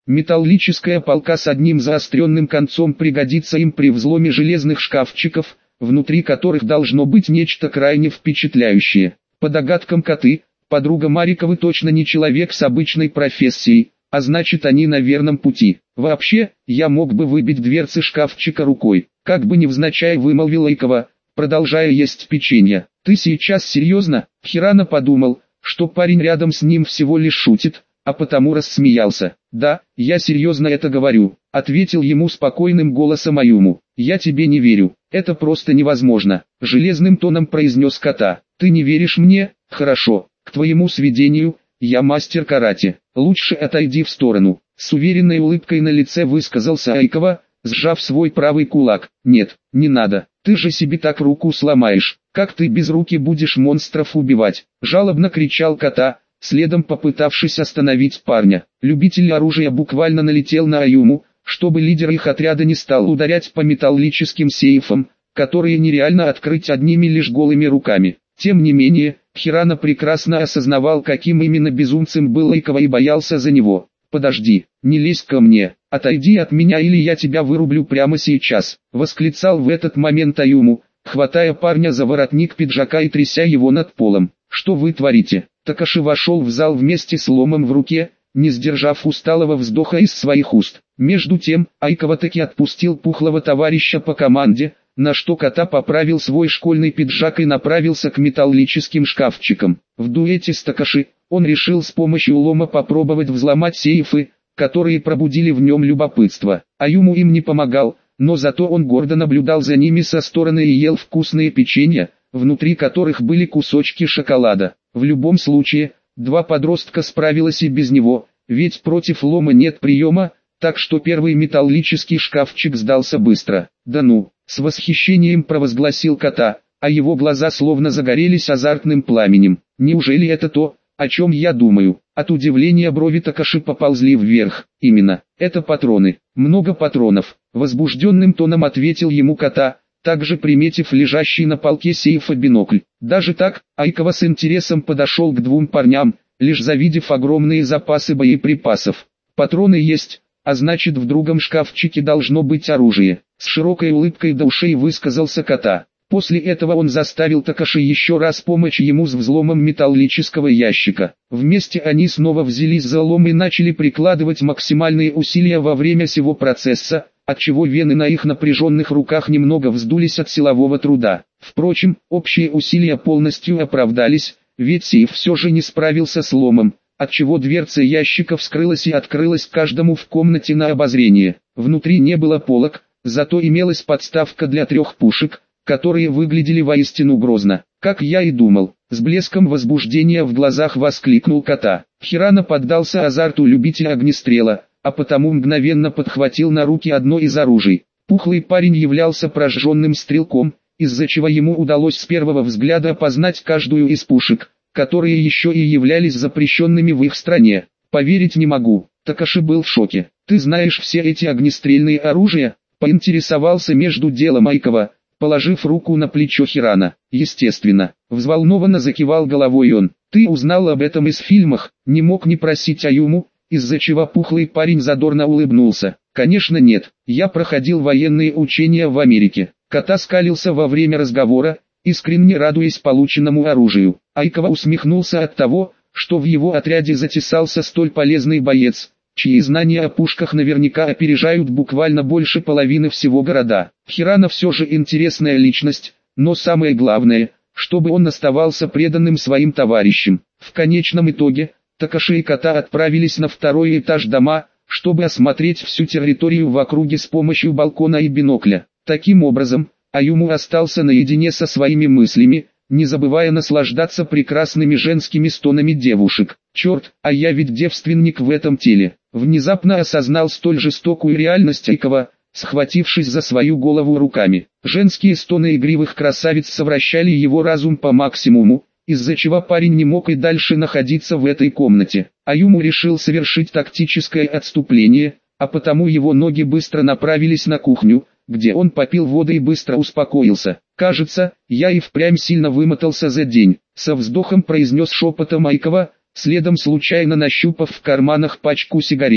Металлическая палка с одним заостренным концом пригодится им при взломе железных шкафчиков, внутри которых должно быть нечто крайне впечатляющее. По догадкам Коты, подруга Мариковы точно не человек с обычной профессией, а значит они на верном пути. Вообще, я мог бы выбить дверцы шкафчика рукой, как бы невзначай вымолвил Айкова, продолжая есть печенье. Ты сейчас серьезно? Хирана подумал, что парень рядом с ним всего лишь шутит, а потому рассмеялся. Да, я серьезно это говорю, ответил ему спокойным голосом Аюму. Я тебе не верю, это просто невозможно, железным тоном произнес Кота. Ты не веришь мне? Хорошо, к твоему сведению, я мастер карате, лучше отойди в сторону. С уверенной улыбкой на лице высказался Айкова, сжав свой правый кулак. Нет, не надо, ты же себе так руку сломаешь, как ты без руки будешь монстров убивать? Жалобно кричал Кота, следом попытавшись остановить парня. Любитель оружия буквально налетел на Аюму, чтобы лидер их отряда не стал ударять по металлическим сейфам, которые нереально открыть одними лишь голыми руками. Тем не менее, Хирана прекрасно осознавал, каким именно безумцем был Айкова и боялся за него. «Подожди, не лезь ко мне, отойди от меня или я тебя вырублю прямо сейчас», восклицал в этот момент Аюму, хватая парня за воротник пиджака и тряся его над полом. «Что вы творите?» Такаши вошел в зал вместе с ломом в руке, не сдержав усталого вздоха из своих уст. Между тем, Айкова таки отпустил пухлого товарища по команде, на что Кота поправил свой школьный пиджак и направился к металлическим шкафчикам. В дуэте с Такаши, он решил с помощью лома попробовать взломать сейфы, которые пробудили в нем любопытство. Аюму им не помогал, но зато он гордо наблюдал за ними со стороны и ел вкусные печенья, внутри которых были кусочки шоколада. В любом случае, два подростка справились и без него, ведь против лома нет приема, так что первый металлический шкафчик сдался быстро. «Да ну!» — с восхищением провозгласил Кота, а его глаза словно загорелись азартным пламенем. «Неужели это то, о чем я думаю?» От удивления брови Такаши поползли вверх. «Именно, это патроны. Много патронов», — возбужденным тоном ответил ему Кота, также приметив лежащий на полке сейфа бинокль. Даже так, Айкова с интересом подошел к двум парням, лишь завидев огромные запасы боеприпасов. «Патроны есть, а значит в другом шкафчике должно быть оружие», — с широкой улыбкой до ушей высказался Кота. После этого он заставил Такаши еще раз помочь ему с взломом металлического ящика. Вместе они снова взялись за лом и начали прикладывать максимальные усилия во время всего процесса, отчего вены на их напряженных руках немного вздулись от силового труда. Впрочем, общие усилия полностью оправдались, ведь сейф все же не справился с ломом, отчего дверца ящика вскрылась и открылась каждому в комнате на обозрение. Внутри не было полок, зато имелась подставка для 3 пушек, которые выглядели воистину грозно. «Как я и думал», — с блеском возбуждения в глазах воскликнул Кота. Хирана поддался азарту любителя огнестрела, а потому мгновенно подхватил на руки одно из оружий. Пухлый парень являлся прожженным стрелком, из-за чего ему удалось с первого взгляда опознать каждую из пушек, которые еще и являлись запрещенными в их стране. «Поверить не могу», — Такаши был в шоке. «Ты знаешь все эти огнестрельные оружия?» — поинтересовался между делом Айкова, положив руку на плечо Хирана. «Естественно», — взволнованно закивал головой он. «Ты узнал об этом из фильмах?» — не мог не просить Аюму, из-за чего пухлый парень задорно улыбнулся. «Конечно нет, я проходил военные учения в Америке». Кота скалился во время разговора, искренне радуясь полученному оружию. Айкова усмехнулся от того, что в его отряде затесался столь полезный боец, чьи знания о пушках наверняка опережают буквально больше половины всего города. Хирана все же интересная личность, но самое главное, чтобы он оставался преданным своим товарищам. В конечном итоге, Такаши и Кота отправились на 2-й этаж дома, чтобы осмотреть всю территорию в округе с помощью балкона и бинокля. Таким образом, Аюму остался наедине со своими мыслями, не забывая наслаждаться прекрасными женскими стонами девушек. «Черт, а я ведь девственник в этом теле!» Внезапно осознал столь жестокую реальность Айкова, схватившись за свою голову руками. Женские стоны игривых красавиц совращали его разум по максимуму, из-за чего парень не мог и дальше находиться в этой комнате. Аюму решил совершить тактическое отступление, а потому его ноги быстро направились на кухню, где он попил воды и быстро успокоился. «Кажется, я и впрямь сильно вымотался за день», — со вздохом произнес шепотом Айкова, следом случайно нащупав в карманах пачку сигарет.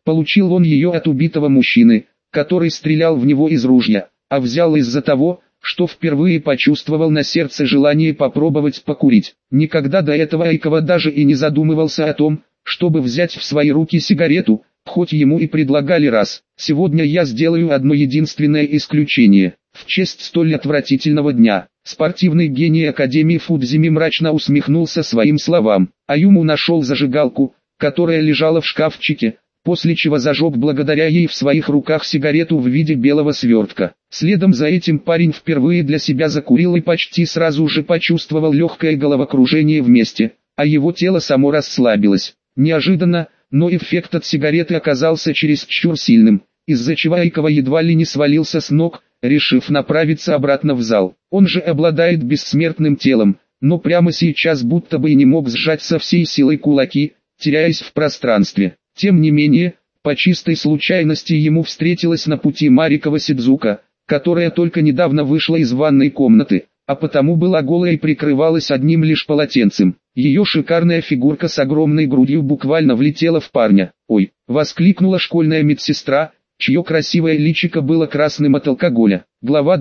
Получил он ее от убитого мужчины, который стрелял в него из ружья, а взял из-за того, что впервые почувствовал на сердце желание попробовать покурить. Никогда до этого Айкова даже и не задумывался о том, чтобы взять в свои руки сигарету, хоть ему и предлагали раз. Сегодня я сделаю одно единственное исключение. В честь столь отвратительного дня. Спортивный гений Академии Фудзими мрачно усмехнулся своим словам. Аюму нашел зажигалку, которая лежала в шкафчике, после чего зажег благодаря ей в своих руках сигарету в виде белого свертка. Следом за этим парень впервые для себя закурил и почти сразу же почувствовал легкое головокружение вместе, а его тело само расслабилось. Неожиданно, но эффект от сигареты оказался чересчур сильным, из-за чего Айкова едва ли не свалился с ног, решив направиться обратно в зал. Он же обладает бессмертным телом, но прямо сейчас будто бы и не мог сжать со всей силой кулаки, теряясь в пространстве. Тем не менее, по чистой случайности ему встретилась на пути Марикова Сидзука, которая только недавно вышла из ванной комнаты, а потому была голая и прикрывалась одним лишь полотенцем. Ее шикарная фигурка с огромной грудью буквально влетела в парня. «Ой!» — воскликнула школьная медсестра, чье красивое личико было красным от алкоголя. Глава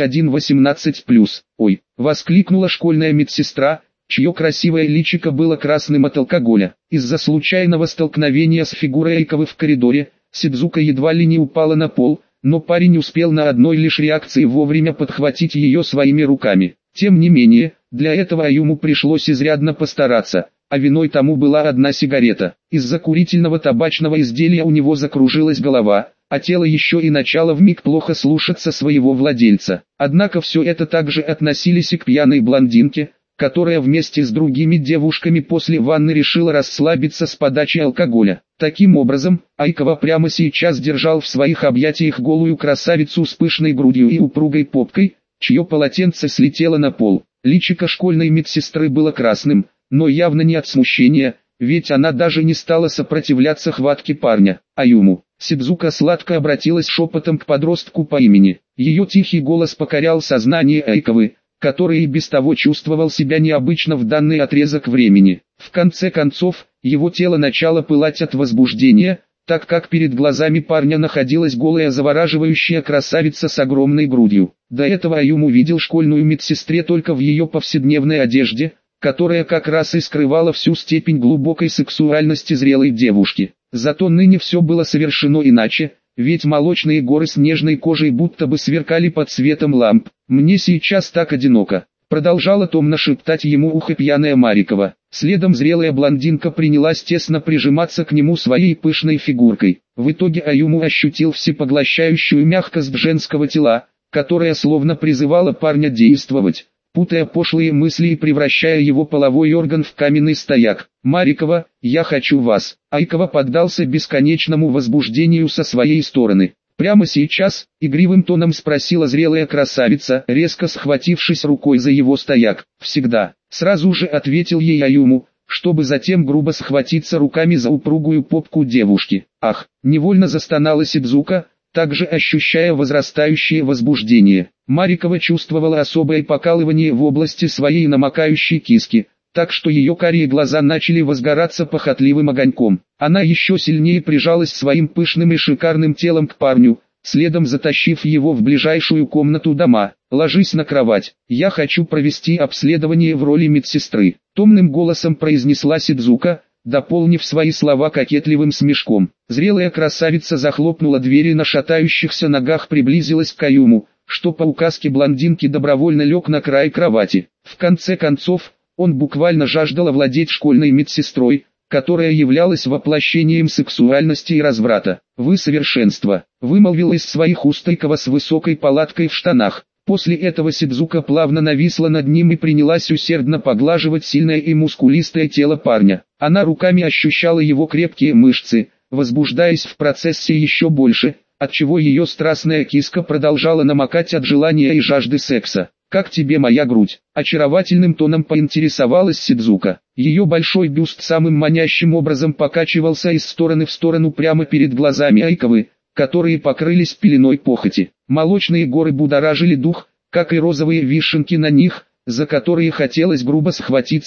21:18+. «Ой!» — воскликнула школьная медсестра, чье красивое личико было красным от алкоголя. Из-за случайного столкновения с фигурой Айковы в коридоре, Сидзука едва ли не упала на пол, но парень успел на одной лишь реакции вовремя подхватить ее своими руками. Тем не менее, для этого Аюму пришлось изрядно постараться, а виной тому была одна сигарета. Из-за курительного табачного изделия у него закружилась голова, а тело еще и начало вмиг плохо слушаться своего владельца. Однако все это также относились и к пьяной блондинке, которая вместе с другими девушками после ванны решила расслабиться с подачи алкоголя. Таким образом, Айкова прямо сейчас держал в своих объятиях голую красавицу с пышной грудью и упругой попкой, чье полотенце слетело на пол. Личико школьной медсестры было красным, но явно не от смущения, ведь она даже не стала сопротивляться хватке парня. Аюму. Сидзука сладко обратилась шепотом к подростку по имени. Ее тихий голос покорял сознание Айковы, который и без того чувствовал себя необычно в данный отрезок времени. В конце концов, его тело начало пылать от возбуждения, так как перед глазами парня находилась голая завораживающая красавица с огромной грудью. До этого Аюму видел школьную медсестре только в ее повседневной одежде, которая как раз и скрывала всю степень глубокой сексуальности зрелой девушки. Зато ныне все было совершено иначе, ведь молочные горы с нежной кожей будто бы сверкали под светом ламп. «Мне сейчас так одиноко», — продолжала томно шептать ему ухо пьяная Марикова. Следом зрелая блондинка принялась тесно прижиматься к нему своей пышной фигуркой. В итоге Аюму ощутил всепоглощающую мягкость женского тела, которая словно призывала парня действовать, путая пошлые мысли и превращая его половой орган в каменный стояк. «Марикова, я хочу вас». Айкова поддался бесконечному возбуждению со своей стороны. «Прямо сейчас?» — игривым тоном спросила зрелая красавица, резко схватившись рукой за его стояк. «Всегда», — сразу же ответил ей Аюму, чтобы затем грубо схватиться руками за упругую попку девушки. «Ах!» — невольно застонала Сидзука, также ощущая возрастающее возбуждение. Марикова чувствовала особое покалывание в области своей намокающей киски, так что ее карие глаза начали возгораться похотливым огоньком. Она еще сильнее прижалась своим пышным и шикарным телом к парню, следом затащив его в ближайшую комнату дома. «Ложись на кровать, я хочу провести обследование в роли медсестры», — томным голосом произнесла Сидзука, дополнив свои слова кокетливым смешком. Зрелая красавица захлопнула двери, на шатающихся ногах приблизилась к Аюму, что по указке блондинки добровольно лег на край кровати. В конце концов, он буквально жаждал овладеть школьной медсестрой, которая являлась воплощением сексуальности и разврата. «Вы совершенство», — вымолвил из своих уст Айкова с высокой палаткой в штанах. После этого Сидзука плавно нависла над ним и принялась усердно поглаживать сильное и мускулистое тело парня. Она руками ощущала его крепкие мышцы, возбуждаясь в процессе еще больше, отчего ее страстная киска продолжала намокать от желания и жажды секса. «Как тебе моя грудь?» — очаровательным тоном поинтересовалась Сидзука. Ее большой бюст самым манящим образом покачивался из стороны в сторону прямо перед глазами Айковы, которые покрылись пеленой похоти. Молочные горы будоражили дух, как и розовые вишенки на них, за которые хотелось грубо схватиться,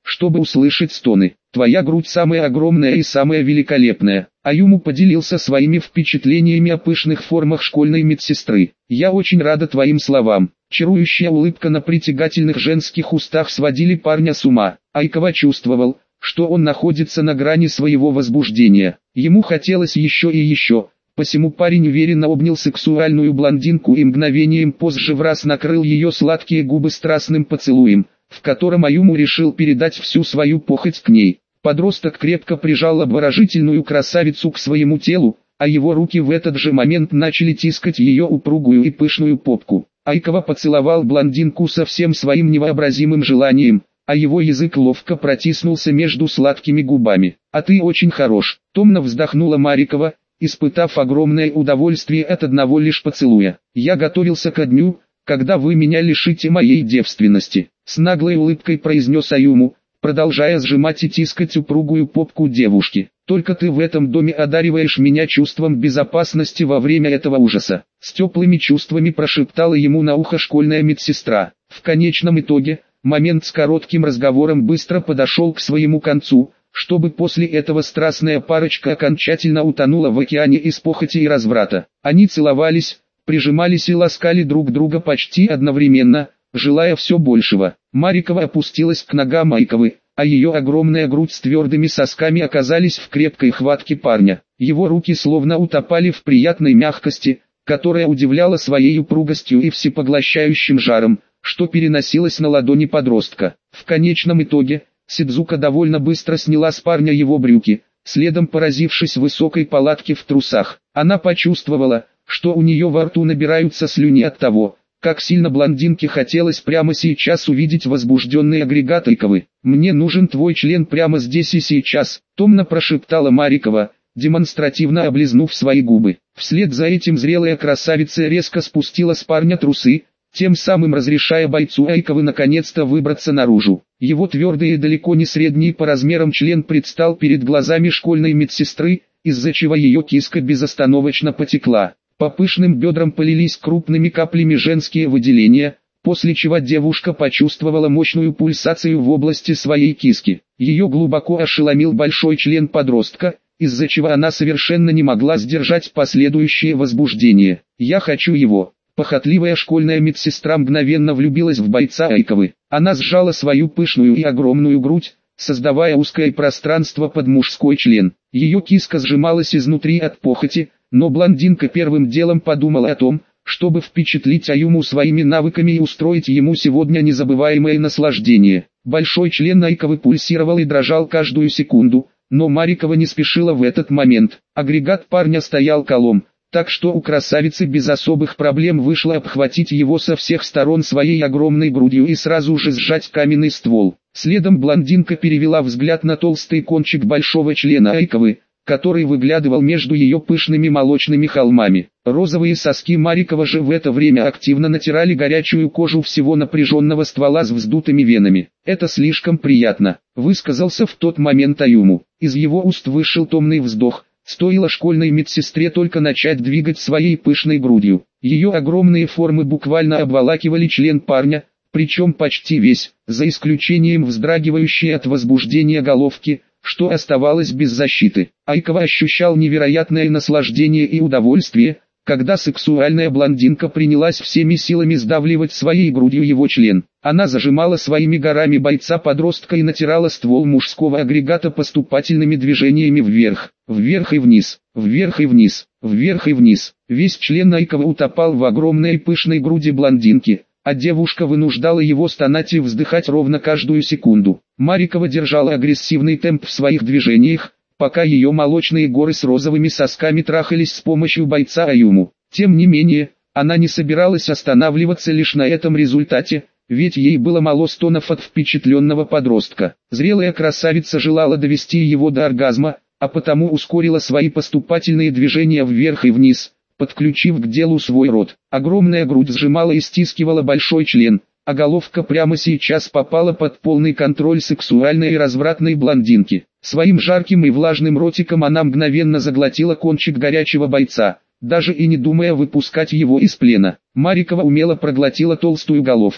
чтобы услышать стоны. Твоя грудь самая огромная и самая великолепная. Аюму поделился своими впечатлениями о пышных формах школьной медсестры. Я очень рада твоим словам. Чарующая улыбка на притягательных женских устах сводили парня с ума. Айкава чувствовал, что он находится на грани своего возбуждения. Ему хотелось еще и еще. Посему парень уверенно обнял сексуальную блондинку и мгновением позже враз накрыл ее сладкие губы страстным поцелуем, в котором Аюму решил передать всю свою похоть к ней. Подросток крепко прижал обворожительную красавицу к своему телу, а его руки в этот же момент начали тискать ее упругую и пышную попку. Айкава поцеловал блондинку со всем своим невообразимым желанием, а его язык ловко протиснулся между сладкими губами. «А ты очень хорош», — томно вздохнула Марикова, испытав огромное удовольствие от одного лишь поцелуя. «Я готовился ко дню, когда вы меня лишите моей девственности», — с наглой улыбкой произнес Аюму, продолжая сжимать и тискать упругую попку девушки. «Только ты в этом доме одариваешь меня чувством безопасности во время этого ужаса», — с теплыми чувствами прошептала ему на ухо школьная медсестра. В конечном итоге, момент с коротким разговором быстро подошел к своему концу, чтобы после этого страстная парочка окончательно утонула в океане из похоти и разврата. Они целовались, прижимались и ласкали друг друга почти одновременно, желая все большего. Марикова опустилась к ногам Айковы, а ее огромная грудь с твердыми сосками оказались в крепкой хватке парня. Его руки словно утопали в приятной мягкости, которая удивляла своей упругостью и всепоглощающим жаром, что переносилось на ладони подростка. В конечном итоге, Сидзука довольно быстро сняла с парня его брюки, следом поразившись высокой палатке в трусах. Она почувствовала, что у нее во рту набираются слюни от того, как сильно блондинке хотелось прямо сейчас увидеть возбужденный агрегат Айковы. «Мне нужен твой член прямо здесь и сейчас», — томно прошептала Марикова, демонстративно облизнув свои губы. Вслед за этим зрелая красавица резко спустила с парня трусы, тем самым разрешая бойцу Айковы наконец-то выбраться наружу. Его твердый и далеко не средний по размерам член предстал перед глазами школьной медсестры, из-за чего ее киска безостановочно потекла. По пышным бедрам полились крупными каплями женские выделения, после чего девушка почувствовала мощную пульсацию в области своей киски. Ее глубоко ошеломил большой член подростка, из-за чего она совершенно не могла сдержать последующее возбуждение. «Я хочу его». Похотливая школьная медсестра мгновенно влюбилась в бойца Айковы. Она сжала свою пышную и огромную грудь, создавая узкое пространство под мужской член. Ее киска сжималась изнутри от похоти, но блондинка первым делом подумала о том, чтобы впечатлить Аюму своими навыками и устроить ему сегодня незабываемое наслаждение. Большой член Айковы пульсировал и дрожал каждую секунду, но Марикова не спешила в этот момент. Агрегат парня стоял колом, так что у красавицы без особых проблем вышло обхватить его со всех сторон своей огромной грудью и сразу же сжать каменный ствол. Следом блондинка перевела взгляд на толстый кончик большого члена Айковы, который выглядывал между ее пышными молочными холмами. Розовые соски Марикова же в это время активно натирали горячую кожу всего напряженного ствола с вздутыми венами. «Это слишком приятно», — высказался в тот момент Аюму. Из его уст вышел томный вздох. Стоило школьной медсестре только начать двигать своей пышной грудью. Ее огромные формы буквально обволакивали член парня, причем почти весь, за исключением вздрагивающей от возбуждения головки, что оставалось без защиты. Айкова ощущал невероятное наслаждение и удовольствие, когда сексуальная блондинка принялась всеми силами сдавливать своей грудью его член. Она зажимала своими горами бойца-подростка и натирала ствол мужского агрегата поступательными движениями вверх, вверх и вниз, вверх и вниз, вверх и вниз. Весь член Айкова утопал в огромной пышной груди блондинки, а девушка вынуждала его стонать и вздыхать ровно каждую секунду. Марикова держала агрессивный темп в своих движениях, пока ее молочные горы с розовыми сосками трахались с помощью бойца Аюму. Тем не менее, она не собиралась останавливаться лишь на этом результате, ведь ей было мало стонов от впечатленного подростка. Зрелая красавица желала довести его до оргазма, а потому ускорила свои поступательные движения вверх и вниз, подключив к делу свой рот. Огромная грудь сжимала и стискивала большой член, а головка прямо сейчас попала под полный контроль сексуальной и развратной блондинки. Своим жарким и влажным ротиком она мгновенно заглотила кончик горячего бойца, даже и не думая выпускать его из плена. Марикова умело проглотила толстую головку,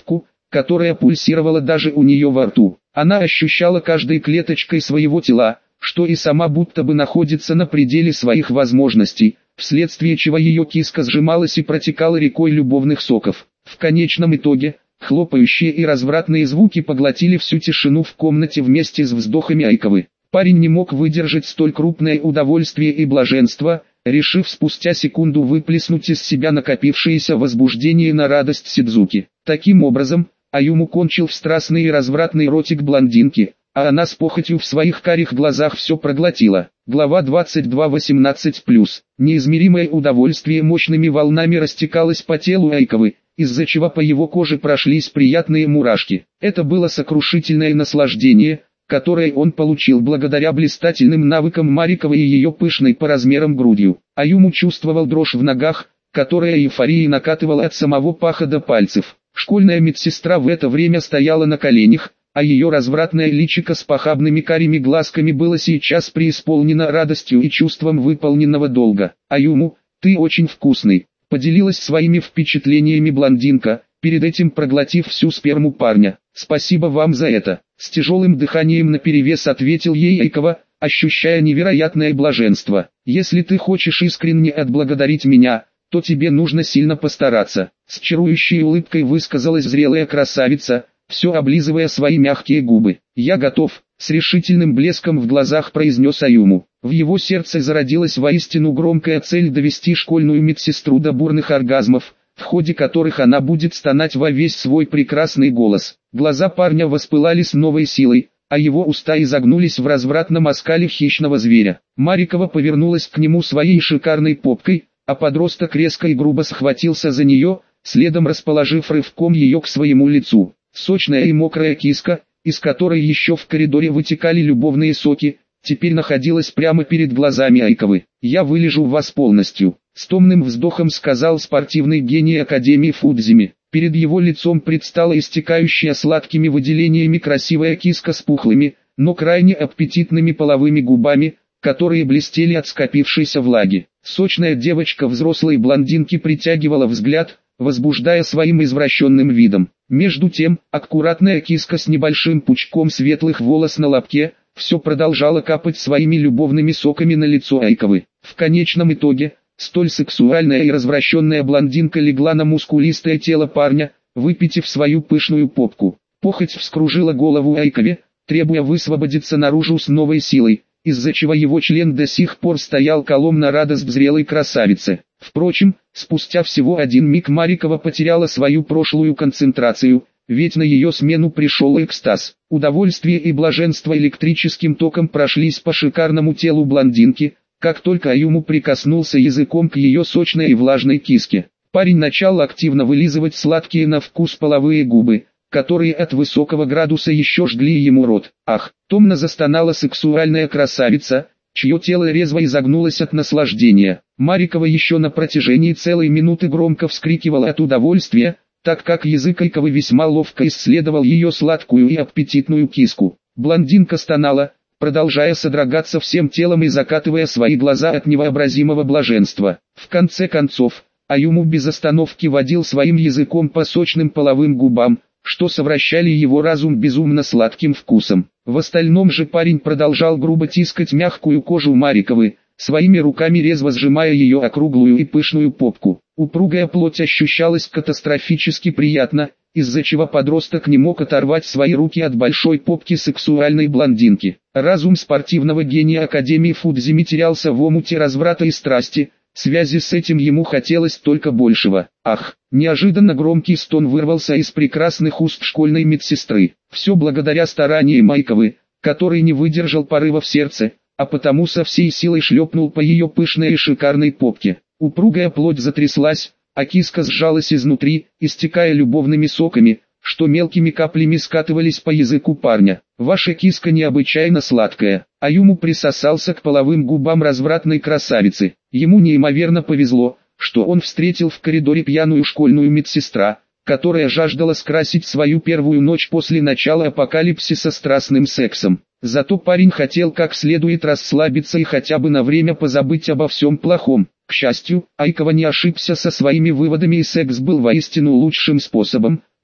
которая пульсировала даже у нее во рту. Она ощущала каждой клеточкой своего тела, что и сама будто бы находится на пределе своих возможностей, вследствие чего ее киска сжималась и протекала рекой любовных соков. В конечном итоге, хлопающие и развратные звуки поглотили всю тишину в комнате вместе с вздохами Айковы. Парень не мог выдержать столь крупное удовольствие и блаженство, решив спустя секунду выплеснуть из себя накопившееся возбуждение на радость Сидзуки. Таким образом, Аюму кончил в страстный и развратный ротик блондинки, а она с похотью в своих карих глазах все проглотила. Глава 22:18+. Неизмеримое удовольствие мощными волнами растекалось по телу Айковы, из-за чего по его коже прошлись приятные мурашки. Это было сокрушительное наслаждение, которое он получил благодаря блистательным навыкам Мариковой и ее пышной по размерам грудью. Аюму чувствовал дрожь в ногах, которая эйфорией накатывала от самого паха до пальцев. Школьная медсестра в это время стояла на коленях, а ее развратное личико с похабными карими глазками было сейчас преисполнено радостью и чувством выполненного долга. «Аюму, ты очень вкусный», — поделилась своими впечатлениями блондинка, перед этим проглотив всю сперму парня. «Спасибо вам за это», — с тяжелым дыханием наперевес ответил ей Айкова, ощущая невероятное блаженство. «Если ты хочешь искренне отблагодарить меня, то тебе нужно сильно постараться», — с чарующей улыбкой высказалась зрелая красавица, все облизывая свои мягкие губы. «Я готов», — с решительным блеском в глазах произнес Аюму. В его сердце зародилась воистину громкая цель довести школьную медсестру до бурных оргазмов, в ходе которых она будет стонать во весь свой прекрасный голос. Глаза парня воспылали с новой силой, а его уста изогнулись в развратном оскале хищного зверя. Марикова повернулась к нему своей шикарной попкой, а подросток резко и грубо схватился за нее, следом расположив рывком ее к своему лицу. Сочная и мокрая киска, из которой еще в коридоре вытекали любовные соки, теперь находилась прямо перед глазами Айковы. «Я вылежу вас полностью», — с томным вздохом сказал спортивный гений Академии Фудзими. Перед его лицом предстала истекающая сладкими выделениями красивая киска с пухлыми, но крайне аппетитными половыми губами, которые блестели от скопившейся влаги. Сочная девочка взрослой блондинки притягивала взгляд, возбуждая своим извращенным видом. Между тем, аккуратная киска с небольшим пучком светлых волос на лобке, все продолжала капать своими любовными соками на лицо Айковы. В конечном итоге, столь сексуальная и развращенная блондинка легла на мускулистое тело парня, выпитив свою пышную попку. Похоть вскружила голову Айкове, требуя высвободиться наружу с новой силой, из-за чего его член до сих пор стоял колом на радость зрелой красавице. Впрочем, спустя всего один миг Марикова потеряла свою прошлую концентрацию, ведь на ее смену пришел экстаз. Удовольствие и блаженство электрическим током прошлись по шикарному телу блондинки, как только Аюму прикоснулся языком к ее сочной и влажной киске. Парень начал активно вылизывать сладкие на вкус половые губы, которые от высокого градуса еще жгли ему рот. «Ах!» — томно застонала сексуальная красавица, чье тело резво изогнулось от наслаждения. Марикова еще на протяжении целой минуты громко вскрикивала от удовольствия, так как язык Айковы весьма ловко исследовал ее сладкую и аппетитную киску. Блондинка стонала, продолжая содрогаться всем телом и закатывая свои глаза от невообразимого блаженства. В конце концов, Аюму без остановки водил своим языком по сочным половым губам, что совращали его разум безумно сладким вкусом. В остальном же парень продолжал грубо тискать мягкую кожу Мариковы, своими руками резво сжимая ее округлую и пышную попку. Упругая плоть ощущалась катастрофически приятно, из-за чего подросток не мог оторвать свои руки от большой попки сексуальной блондинки. Разум спортивного гения Академии Фудзими терялся в омуте разврата и страсти, в связи с этим ему хотелось только большего. «Ах!» Неожиданно громкий стон вырвался из прекрасных уст школьной медсестры. Все благодаря стараниям Айковы, который не выдержал порыва в сердце, а потому со всей силой шлепнул по ее пышной и шикарной попке. Упругая плоть затряслась, а киска сжалась изнутри, истекая любовными соками, что мелкими каплями скатывались по языку парня. «Ваша киска необычайно сладкая». Аюму присосался к половым губам развратной красавицы. Ему неимоверно повезло, что он встретил в коридоре пьяную школьную медсестра, которая жаждала скрасить свою первую ночь после начала апокалипсиса страстным сексом. Зато парень хотел как следует расслабиться и хотя бы на время позабыть обо всем плохом. К счастью, Айкова не ошибся со своими выводами, и секс был воистину лучшим способом,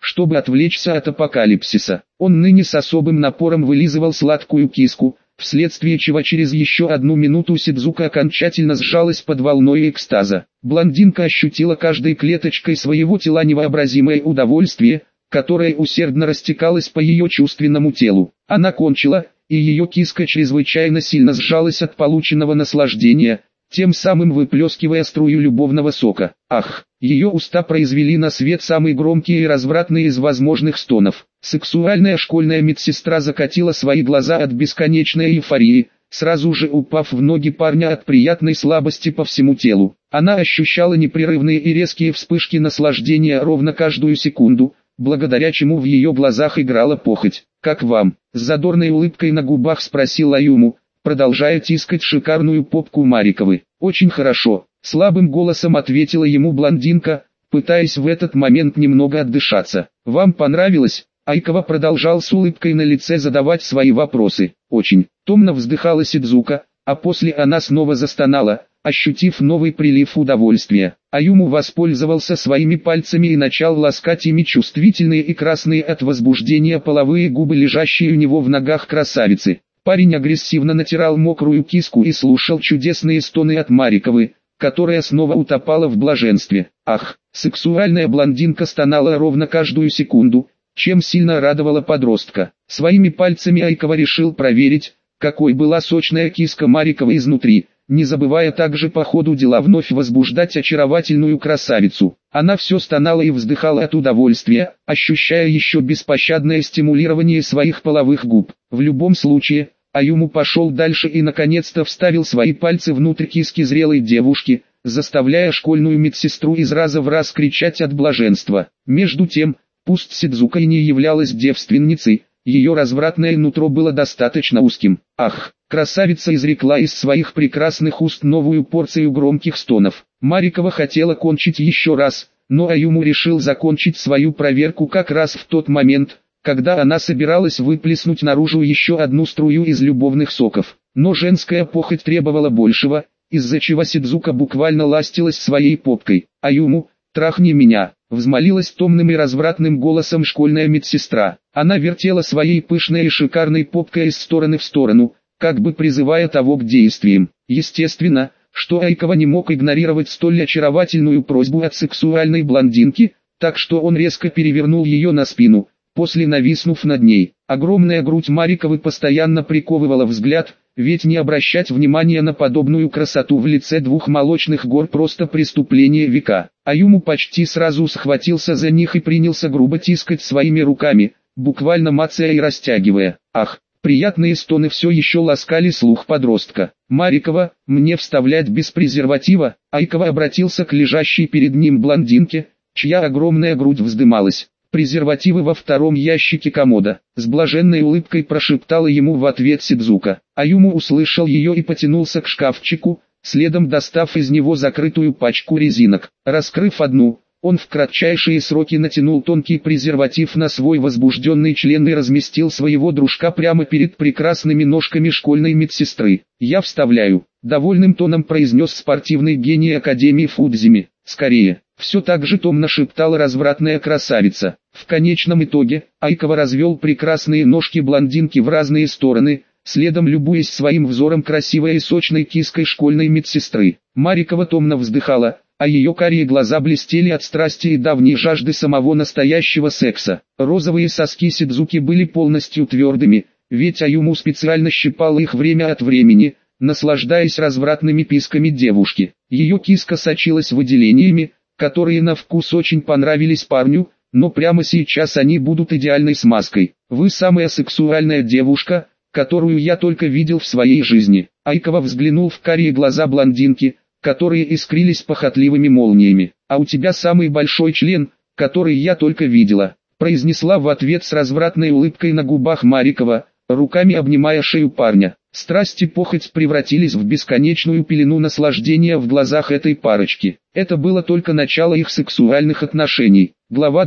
чтобы отвлечься от апокалипсиса. Он ныне с особым напором вылизывал сладкую киску, вследствие чего через еще 1 минуту Сидзука окончательно сжалась под волной экстаза. Блондинка ощутила каждой клеточкой своего тела невообразимое удовольствие, которое усердно растекалось по ее чувственному телу. Она кончила, и ее киска чрезвычайно сильно сжалась от полученного наслаждения, тем самым выплескивая струю любовного сока. Ах, ее уста произвели на свет самые громкие и развратные из возможных стонов. Сексуальная школьная медсестра закатила свои глаза от бесконечной эйфории, сразу же упав в ноги парня от приятной слабости по всему телу. Она ощущала непрерывные и резкие вспышки наслаждения ровно каждую секунду, благодаря чему в ее глазах играла похоть. «Как вам?» — с задорной улыбкой на губах спросил Аюму, продолжая тискать шикарную попку Мариковы. «Очень хорошо», — слабым голосом ответила ему блондинка, пытаясь в этот момент немного отдышаться. «Вам понравилось?» Айкава продолжал с улыбкой на лице задавать свои вопросы. «Очень». Томно вздыхала Сидзука, а после она снова застонала, ощутив новый прилив удовольствия. Аюму воспользовался своими пальцами и начал ласкать ими чувствительные и красные от возбуждения половые губы, лежащие у него в ногах красавицы. Парень агрессивно натирал мокрую киску и слушал чудесные стоны от Мариковы, которая снова утопала в блаженстве. Ах, сексуальная блондинка стонала ровно каждую секунду, чем сильно радовала подростка. Своими пальцами Айкава решил проверить, какой была сочная киска Мариковой изнутри, не забывая также по ходу дела вновь возбуждать очаровательную красавицу. Она все стонала и вздыхала от удовольствия, ощущая еще беспощадное стимулирование своих половых губ. В любом случае, Аюму пошел дальше и наконец-то вставил свои пальцы внутрь киски зрелой девушки, заставляя школьную медсестру из раза в раз кричать от блаженства. Между тем, пусть Сидзука и не являлась девственницей, ее развратное нутро было достаточно узким. Ах, красавица изрекла из своих прекрасных уст новую порцию громких стонов. Марикова хотела кончить еще раз, но Аюму решил закончить свою проверку как раз в тот момент, когда она собиралась выплеснуть наружу еще 1 струю из любовных соков. Но женская похоть требовала большего, из-за чего Сидзука буквально ластилась своей попкой. «Аюму, трахни меня!» — взмолилась томным и развратным голосом школьная медсестра. Она вертела своей пышной и шикарной попкой из стороны в сторону, как бы призывая того к действиям. Естественно, что Айкава не мог игнорировать столь очаровательную просьбу от сексуальной блондинки, так что он резко перевернул ее на спину, после нависнув над ней. Огромная грудь Мариковы постоянно приковывала взгляд, ведь не обращать внимания на подобную красоту в лице 2 молочных гор просто преступление века. Аюму почти сразу схватился за них и принялся грубо тискать своими руками, буквально мацая и растягивая. Ах, приятные стоны все еще ласкали слух подростка. «Марикова, мне вставлять без презерватива?» Айкава обратился к лежащей перед ним блондинке, чья огромная грудь вздымалась. «Презервативы во 2-м ящике комода», — с блаженной улыбкой прошептала ему в ответ Сидзука. Аюму услышал ее и потянулся к шкафчику, следом достав из него закрытую пачку резинок. Раскрыв одну, он в кратчайшие сроки натянул тонкий презерватив на свой возбужденный член и разместил своего дружка прямо перед прекрасными ножками школьной медсестры. «Я вставляю», — довольным тоном произнес спортивный гений Академии Фудзими. «Скорее». Все так же томно шептала развратная красавица. В конечном итоге, Айкава развел прекрасные ножки блондинки в разные стороны, следом любуясь своим взором красивой и сочной киской школьной медсестры. Марикова томно вздыхала, а ее карие глаза блестели от страсти и давней жажды самого настоящего секса. Розовые соски Сидзуки были полностью твердыми, ведь Аюму специально щипал их время от времени, наслаждаясь развратными писками девушки. Ее киска сочилась выделениями, которые на вкус очень понравились парню, но прямо сейчас они будут идеальной смазкой. «Вы самая сексуальная девушка, которую я только видел в своей жизни». Айкава взглянул в карие глаза блондинки, которые искрились похотливыми молниями. «А у тебя самый большой член, который я только видела», произнесла в ответ с развратной улыбкой на губах Марикова, руками обнимая шею парня. Страсть и похоть превратились в бесконечную пелену наслаждения в глазах этой парочки. Это было только начало их сексуальных отношений. Глава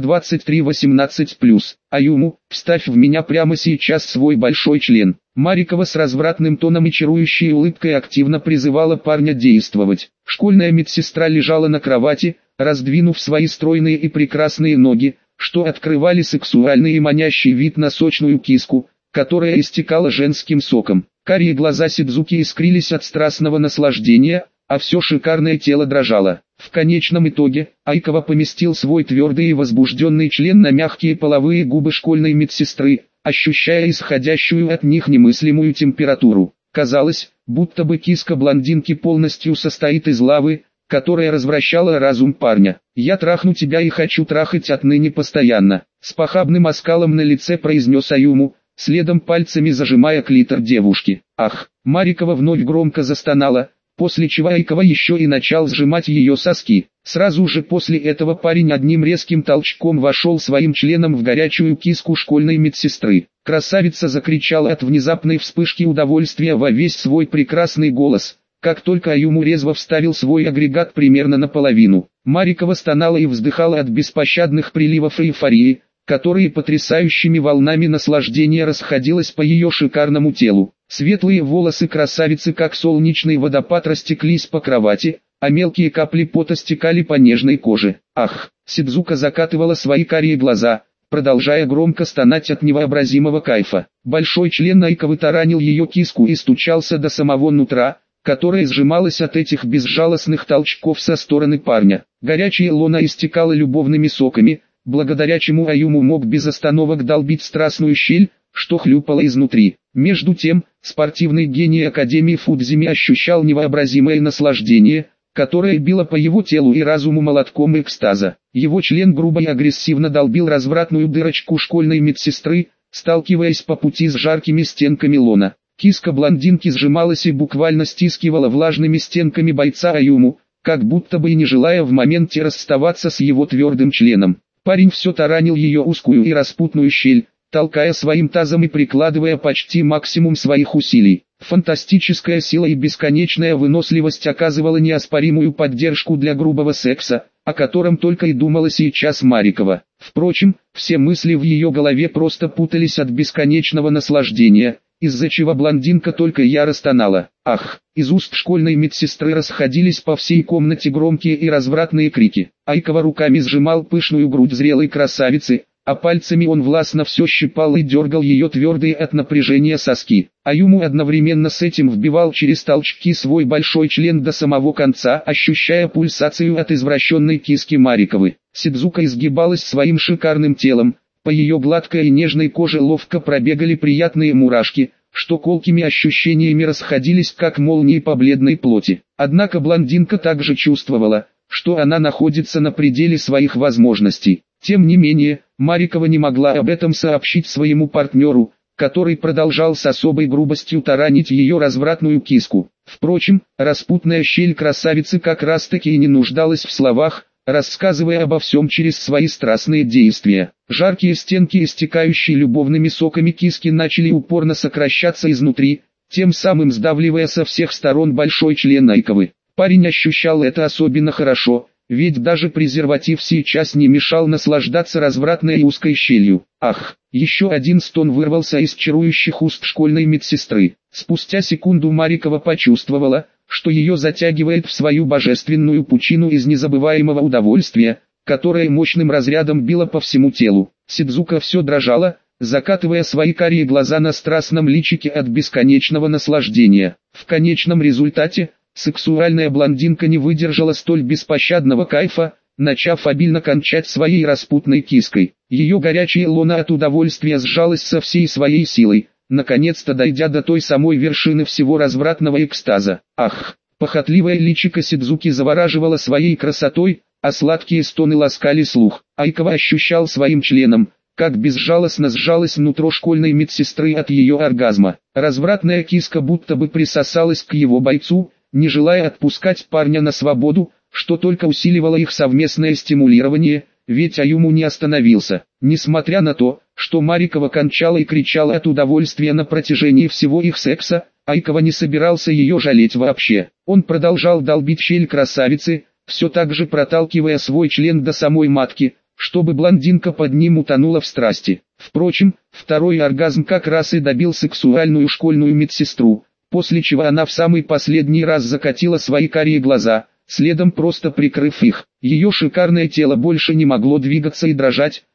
23:18+. «Аюму, вставь в меня прямо сейчас свой большой член». Марикова с развратным тоном и чарующей улыбкой активно призывала парня действовать. Школьная медсестра лежала на кровати, раздвинув свои стройные и прекрасные ноги, что открывали сексуальный и манящий вид на сочную киску, которая истекала женским соком. Карие глаза Сидзуки искрились от страстного наслаждения, а все шикарное тело дрожало. В конечном итоге, Айкава поместил свой твердый и возбужденный член на мягкие половые губы школьной медсестры, ощущая исходящую от них немыслимую температуру. Казалось, будто бы киска блондинки полностью состоит из лавы, которая развращала разум парня. «Я трахну тебя и хочу трахать отныне постоянно», — с похабным оскалом на лице произнес Аюму, следом пальцами зажимая клитор девушки. «Ах!» Марикова вновь громко застонала, после чего Айкава еще и начал сжимать ее соски. Сразу же после этого парень одним резким толчком вошел своим членом в горячую киску школьной медсестры. Красавица закричала от внезапной вспышки удовольствия во весь свой прекрасный голос, как только Аюму резво вставил свой агрегат примерно наполовину. Марикова стонала и вздыхала от беспощадных приливов эйфории, которые потрясающими волнами наслаждения расходилось по ее шикарному телу. Светлые волосы красавицы как солнечный водопад растеклись по кровати, а мелкие капли пота стекали по нежной коже. «Ах!» Сидзука закатывала свои карие глаза, продолжая громко стонать от невообразимого кайфа. Большой член Айкавы таранил ее киску и стучался до самого нутра, которое сжималось от этих безжалостных толчков со стороны парня. Горячая лона истекала любовными соками, благодаря чему Аюму мог без остановок долбить страстную щель, что хлюпало изнутри. Между тем, спортивный гений Академии Фудзими ощущал невообразимое наслаждение, которое било по его телу и разуму молотком экстаза. Его член грубо и агрессивно долбил развратную дырочку школьной медсестры, сталкиваясь по пути с жаркими стенками лона. Киска блондинки сжималась и буквально стискивала влажными стенками бойца Аюму, как будто бы и не желая в моменте расставаться с его твердым членом. Парень все таранил ее узкую и распутную щель, толкая своим тазом и прикладывая почти максимум своих усилий. Фантастическая сила и бесконечная выносливость оказывала неоспоримую поддержку для грубого секса, о котором только и думала сейчас Марикова. Впрочем, все мысли в ее голове просто путались от бесконечного наслаждения, из-за чего блондинка только яро стонала. «Ах!» Из уст школьной медсестры расходились по всей комнате громкие и развратные крики. Айкава руками сжимал пышную грудь зрелой красавицы, а пальцами он властно все щипал и дергал ее твердые от напряжения соски. Аюму одновременно с этим вбивал через толчки свой большой член до самого конца, ощущая пульсацию от извращенной киски Мариковы. Сидзука изгибалась своим шикарным телом, по ее гладкой и нежной коже ловко пробегали приятные мурашки, что колкими ощущениями расходились как молнии по бледной плоти. Однако блондинка также чувствовала, что она находится на пределе своих возможностей. Тем не менее, Марикова не могла об этом сообщить своему партнеру, который продолжал с особой грубостью таранить ее развратную киску. Впрочем, распутная щель красавицы как раз таки и не нуждалась в словах, рассказывая обо всем через свои страстные действия. Жаркие стенки, истекающие любовными соками киски, начали упорно сокращаться изнутри, тем самым сдавливая со всех сторон большой член Айковы. Парень ощущал это особенно хорошо, ведь даже презерватив сейчас не мешал наслаждаться развратной и узкой щелью. «Ах!» Еще один стон вырвался из чарующих уст школьной медсестры. Спустя секунду Марикова почувствовала, что ее затягивает в свою божественную пучину из незабываемого удовольствия, которое мощным разрядом било по всему телу. Сидзука все дрожала, закатывая свои карие глаза на страстном личике от бесконечного наслаждения. В конечном результате, сексуальная блондинка не выдержала столь беспощадного кайфа, начав обильно кончать своей распутной киской. Ее горячее лоно от удовольствия сжалось со всей своей силой, наконец-то дойдя до той самой вершины всего развратного экстаза. «Ах!» Похотливое личико Сидзуки завораживало своей красотой, а сладкие стоны ласкали слух. Айкава ощущал своим членом, как безжалостно сжалось нутро школьной медсестры от ее оргазма. Развратная киска будто бы присосалась к его бойцу, не желая отпускать парня на свободу, что только усиливало их совместное стимулирование, ведь Аюму не остановился. Несмотря на то, что Марикова кончала и кричала от удовольствия на протяжении всего их секса, Айкава не собирался ее жалеть вообще. Он продолжал долбить щель красавицы, все так же проталкивая свой член до самой матки, чтобы блондинка под ним утонула в страсти. Впрочем, второй оргазм как раз и добил сексуальную школьную медсестру, после чего она в самый последний раз закатила свои карие глаза, следом просто прикрыв их. Ее шикарное тело больше не могло двигаться и дрожать,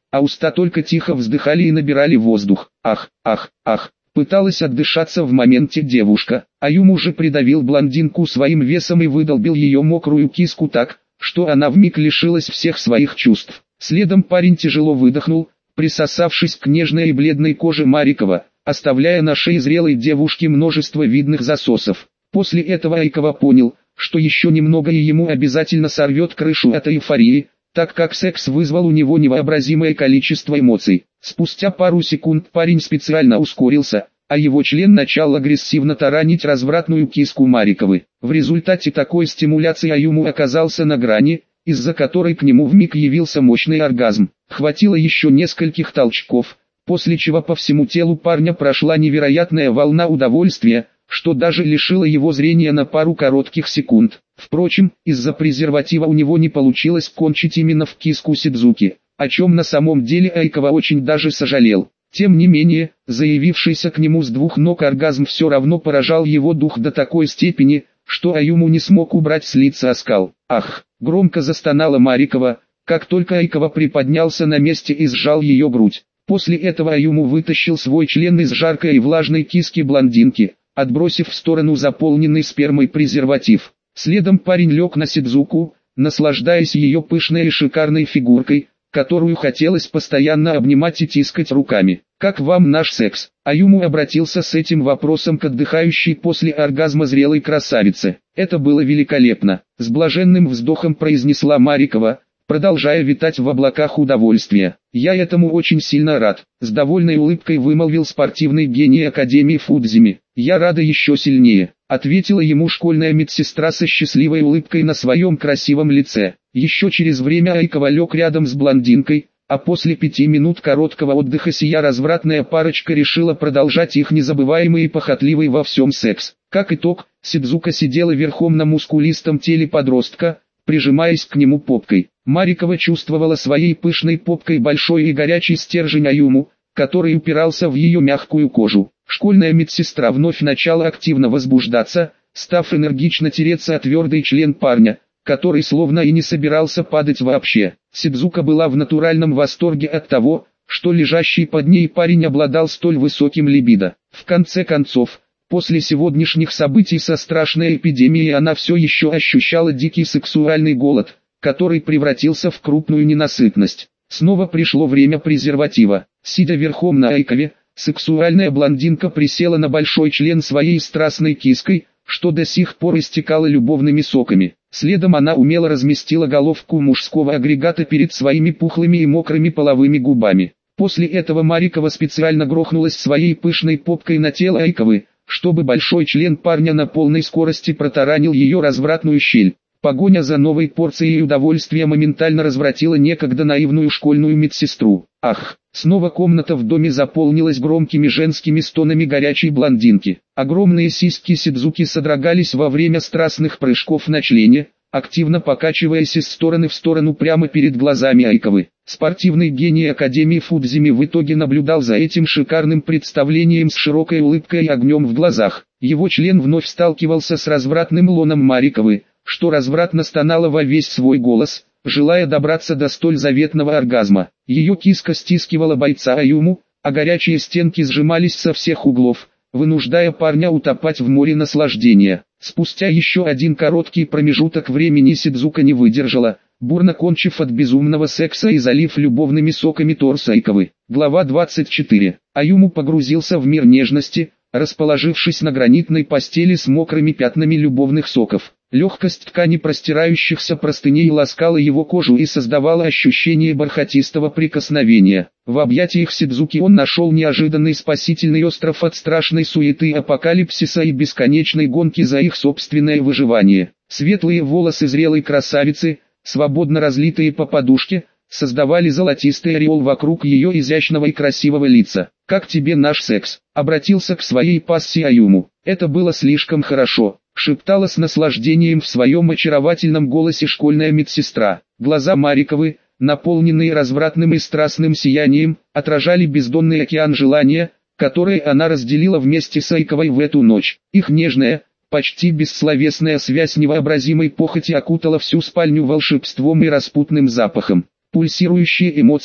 а уста только тихо вздыхали и набирали воздух. Ах, ах, ах. Пыталась отдышаться в моменте девушка, Аюму же придавил блондинку своим весом и выдолбил ее мокрую киску так, что она вмиг лишилась всех своих чувств. Следом парень тяжело выдохнул, присосавшись к нежной и бледной коже Марикова, оставляя на шее зрелой девушки множество видных засосов. После этого Айкова понял, что еще немного и ему обязательно сорвет крышу от эйфории, так как секс вызвал у него невообразимое количество эмоций. Спустя пару секунд парень специально ускорился, а его член начал агрессивно таранить развратную киску Мариковы. В результате такой стимуляции Аюму оказался на грани, из-за которой к нему вмиг явился мощный оргазм. Хватило еще нескольких толчков, после чего по всему телу парня прошла невероятная волна удовольствия, что даже лишило его зрения на пару коротких секунд. Впрочем, из-за презерватива у него не получилось кончить именно в киску Сидзуки, о чем на самом деле Айкова очень даже сожалел. Тем не менее, заявившийся к нему с двух ног оргазм все равно поражал его дух до такой степени, что Аюму не смог убрать с лица оскал. «Ах!» — громко застонала Марикова, как только Айкова приподнялся на месте и сжал ее грудь. После этого Аюму вытащил свой член из жаркой и влажной киски блондинки, отбросив в сторону заполненный спермой презерватив. Следом парень лег на Сидзуку, наслаждаясь ее пышной и шикарной фигуркой, которую хотелось постоянно обнимать и тискать руками. «Как вам наш секс?» Аюму обратился с этим вопросом к отдыхающей после оргазма зрелой красавице. «Это было великолепно», — с блаженным вздохом произнесла Марикова, продолжая витать в облаках удовольствия. «Я этому очень сильно рад», — с довольной улыбкой вымолвил спортивный гений Академии Фудзими. «Я рада еще сильнее», — ответила ему школьная медсестра со счастливой улыбкой на своем красивом лице. Еще через время Айкова лег рядом с блондинкой, а после 5 минут короткого отдыха сия развратная парочка решила продолжать их незабываемый и похотливый во всем секс. Как итог, Сидзука сидела верхом на мускулистом теле подростка, прижимаясь к нему попкой. Марикова чувствовала своей пышной попкой большой и горячий стержень Аюму, который упирался в ее мягкую кожу. Школьная медсестра вновь начала активно возбуждаться, став энергично тереться о твердый член парня, который словно и не собирался падать вообще. Сидзука была в натуральном восторге от того, что лежащий под ней парень обладал столь высоким либидо. В конце концов, после сегодняшних событий со страшной эпидемией она все еще ощущала дикий сексуальный голод, который превратился в крупную ненасытность. Снова пришло время презерватива. Сидя верхом на Айкове, сексуальная блондинка присела на большой член своей страстной киской, что до сих пор истекало любовными соками. Следом она умело разместила головку мужского агрегата перед своими пухлыми и мокрыми половыми губами. После этого Марикова специально грохнулась своей пышной попкой на тело Айковы, чтобы большой член парня на полной скорости протаранил ее развратную щель. Погоня за новой порцией удовольствия моментально развратила некогда наивную школьную медсестру. Ах! Снова комната в доме заполнилась громкими женскими стонами горячей блондинки. Огромные сиськи Сидзуки содрогались во время страстных прыжков на члене, активно покачиваясь из стороны в сторону прямо перед глазами Айковы. Спортивный гений Академии Фудзими в итоге наблюдал за этим шикарным представлением с широкой улыбкой и огнем в глазах. Его член вновь сталкивался с развратным лоном Мариковы, что развратно стонала во весь свой голос, желая добраться до столь заветного оргазма. Ее киска стискивала бойца Аюму, а горячие стенки сжимались со всех углов, вынуждая парня утопать в море наслаждения. Спустя еще один короткий промежуток времени Сидзука не выдержала, бурно кончив от безумного секса и залив любовными соками торс Айковы. Глава 24. Аюму погрузился в мир нежности, расположившись на гранитной постели с мокрыми пятнами любовных соков. Легкость ткани простирающихся простыней ласкала его кожу и создавала ощущение бархатистого прикосновения. В объятиях Сидзуки он нашел неожиданный спасительный остров от страшной суеты апокалипсиса и бесконечной гонки за их собственное выживание. Светлые волосы зрелой красавицы, свободно разлитые по подушке, создавали золотистый ореол вокруг ее изящного и красивого лица. «Как тебе наш секс?» — обратился к своей пассе Аюму. «Это было слишком хорошо», — шептала с наслаждением в своем очаровательном голосе школьная медсестра. Глаза Мариковы, наполненные развратным и страстным сиянием, отражали бездонный океан желания, который она разделила вместе с Айковой в эту ночь. Их нежная, почти бессловесная связь невообразимой похоти окутала всю спальню волшебством и распутным запахом. Пульсирующие эмоции,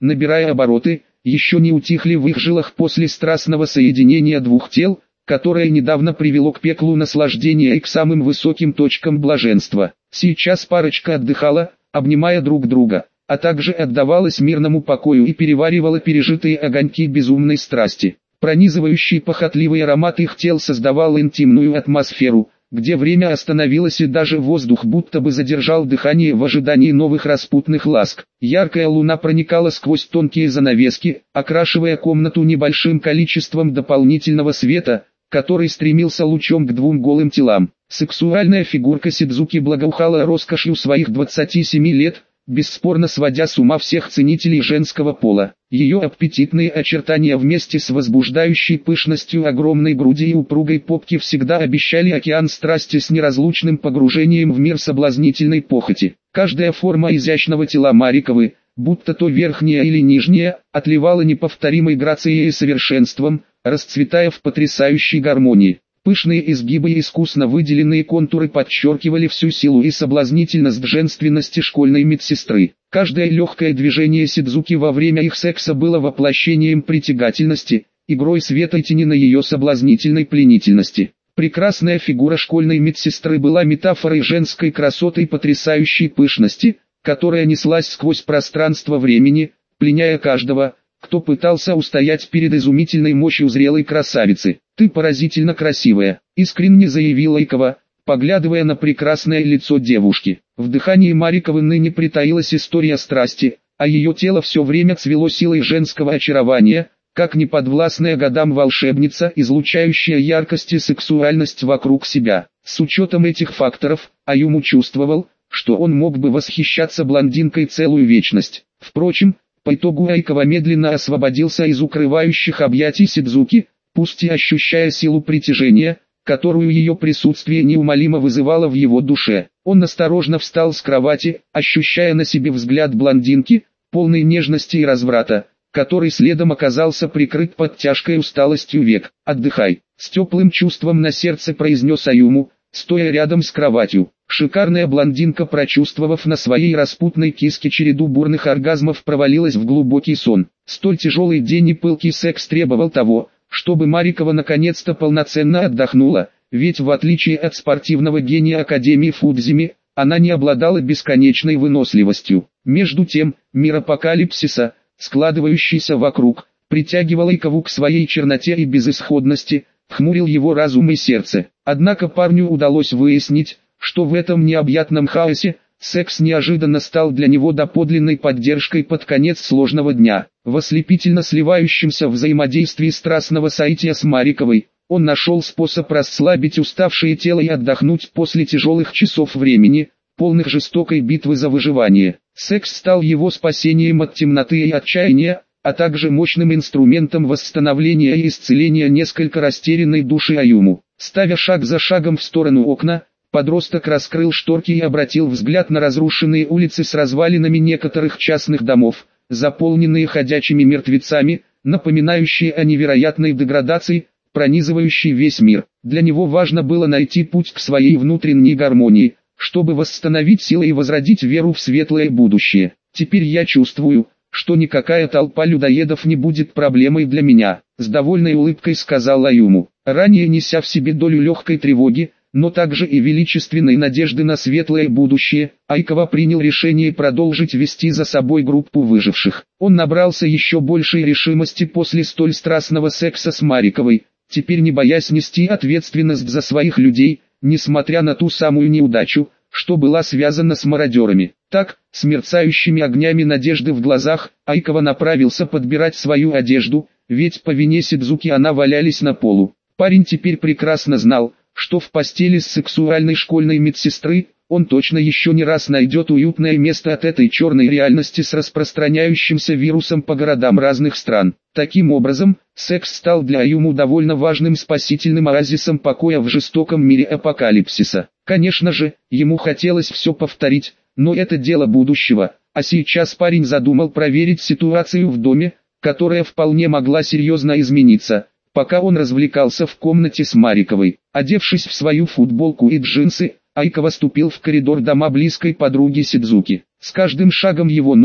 набирая обороты, еще не утихли в их жилах после страстного соединения двух тел, которое недавно привело к пеклу наслаждения и к самым высоким точкам блаженства. Сейчас парочка отдыхала, обнимая друг друга, а также отдавалась мирному покою и переваривала пережитые огоньки безумной страсти. Пронизывающий похотливый аромат их тел создавал интимную атмосферу, где время остановилось и даже воздух будто бы задержал дыхание в ожидании новых распутных ласк. Яркая луна проникала сквозь тонкие занавески, окрашивая комнату небольшим количеством дополнительного света, который стремился лучом к двум голым телам. Сексуальная фигурка Сидзуки благоухала роскошью своих 27 лет, бесспорно сводя с ума всех ценителей женского пола. Ее аппетитные очертания вместе с возбуждающей пышностью огромной груди и упругой попки всегда обещали океан страсти с неразлучным погружением в мир соблазнительной похоти. Каждая форма изящного тела Мариковой, будто то верхняя или нижняя, отливала неповторимой грацией и совершенством, расцветая в потрясающей гармонии. Пышные изгибы и искусно выделенные контуры подчеркивали всю силу и соблазнительность женственности школьной медсестры. Каждое легкое движение Сидзуки во время их секса было воплощением притягательности, игрой света и тени на ее соблазнительной пленительности. Прекрасная фигура школьной медсестры была метафорой женской красоты и потрясающей пышности, которая неслась сквозь пространство времени, пленяя каждого, кто пытался устоять перед изумительной мощью зрелой красавицы. «Ты поразительно красивая», — искренне заявила Икова, поглядывая на прекрасное лицо девушки. В дыхании Мариковой ныне притаилась история страсти, а ее тело все время цвело силой женского очарования, как неподвластная годам волшебница, излучающая яркость и сексуальность вокруг себя. С учетом этих факторов, Аюму чувствовал, что он мог бы восхищаться блондинкой целую вечность. Впрочем, по итогу Айкова медленно освободился из укрывающих объятий Сидзуки, пусть и ощущая силу притяжения, которую ее присутствие неумолимо вызывало в его душе. Он осторожно встал с кровати, ощущая на себе взгляд блондинки, полный нежности и разврата, который следом оказался прикрыт под тяжкой усталостью век. «Отдыхай», — с теплым чувством на сердце произнес Аюму, стоя рядом с кроватью. Шикарная блондинка, прочувствовав на своей распутной киске череду бурных оргазмов, провалилась в глубокий сон. Столь тяжелый день и пылкий секс требовал того, чтобы Марикова наконец-то полноценно отдохнула, ведь в отличие от спортивного гения Академии Фудзими, она не обладала бесконечной выносливостью. Между тем, мир апокалипсиса, складывающийся вокруг, притягивал Икову к своей черноте и безысходности, хмурил его разум и сердце. Однако парню удалось выяснить, что в этом необъятном хаосе, секс неожиданно стал для него доподлинной поддержкой под конец сложного дня. В ослепительно сливающемся взаимодействии страстного соития с Мариковой, он нашел способ расслабить уставшее тело и отдохнуть после тяжелых часов времени, полных жестокой битвы за выживание. Секс стал его спасением от темноты и отчаяния, а также мощным инструментом восстановления и исцеления несколько растерянной души Аюму. Ставя шаг за шагом в сторону окна, подросток раскрыл шторки и обратил взгляд на разрушенные улицы с развалинами некоторых частных домов, заполненные ходячими мертвецами, напоминающие о невероятной деградации, пронизывающей весь мир. Для него важно было найти путь к своей внутренней гармонии, чтобы восстановить силы и возродить веру в светлое будущее. «Теперь я чувствую, что никакая толпа людоедов не будет проблемой для меня», — с довольной улыбкой сказал Аюму. Ранее неся в себе долю легкой тревоги, но также и величественной надежды на светлое будущее, Айкова принял решение продолжить вести за собой группу выживших. Он набрался еще большей решимости после столь страстного секса с Мариковой, теперь не боясь нести ответственность за своих людей, несмотря на ту самую неудачу, что была связана с мародерами. Так, с мерцающими огнями надежды в глазах, Айкова направился подбирать свою одежду, ведь по вине Сидзуки она валялись на полу. Парень теперь прекрасно знал, что в постели с сексуальной школьной медсестрой, он точно еще не раз найдет уютное место от этой черной реальности с распространяющимся вирусом по городам разных стран. Таким образом, секс стал для Аюму довольно важным спасительным оазисом покоя в жестоком мире апокалипсиса. Конечно же, ему хотелось все повторить, но это дело будущего, а сейчас парень задумал проверить ситуацию в доме, которая вполне могла серьезно измениться. Пока он развлекался в комнате с Мариковой, одевшись в свою футболку и джинсы, Айкова ступил в коридор дома близкой подруги Сидзуки. С каждым шагом его ноги,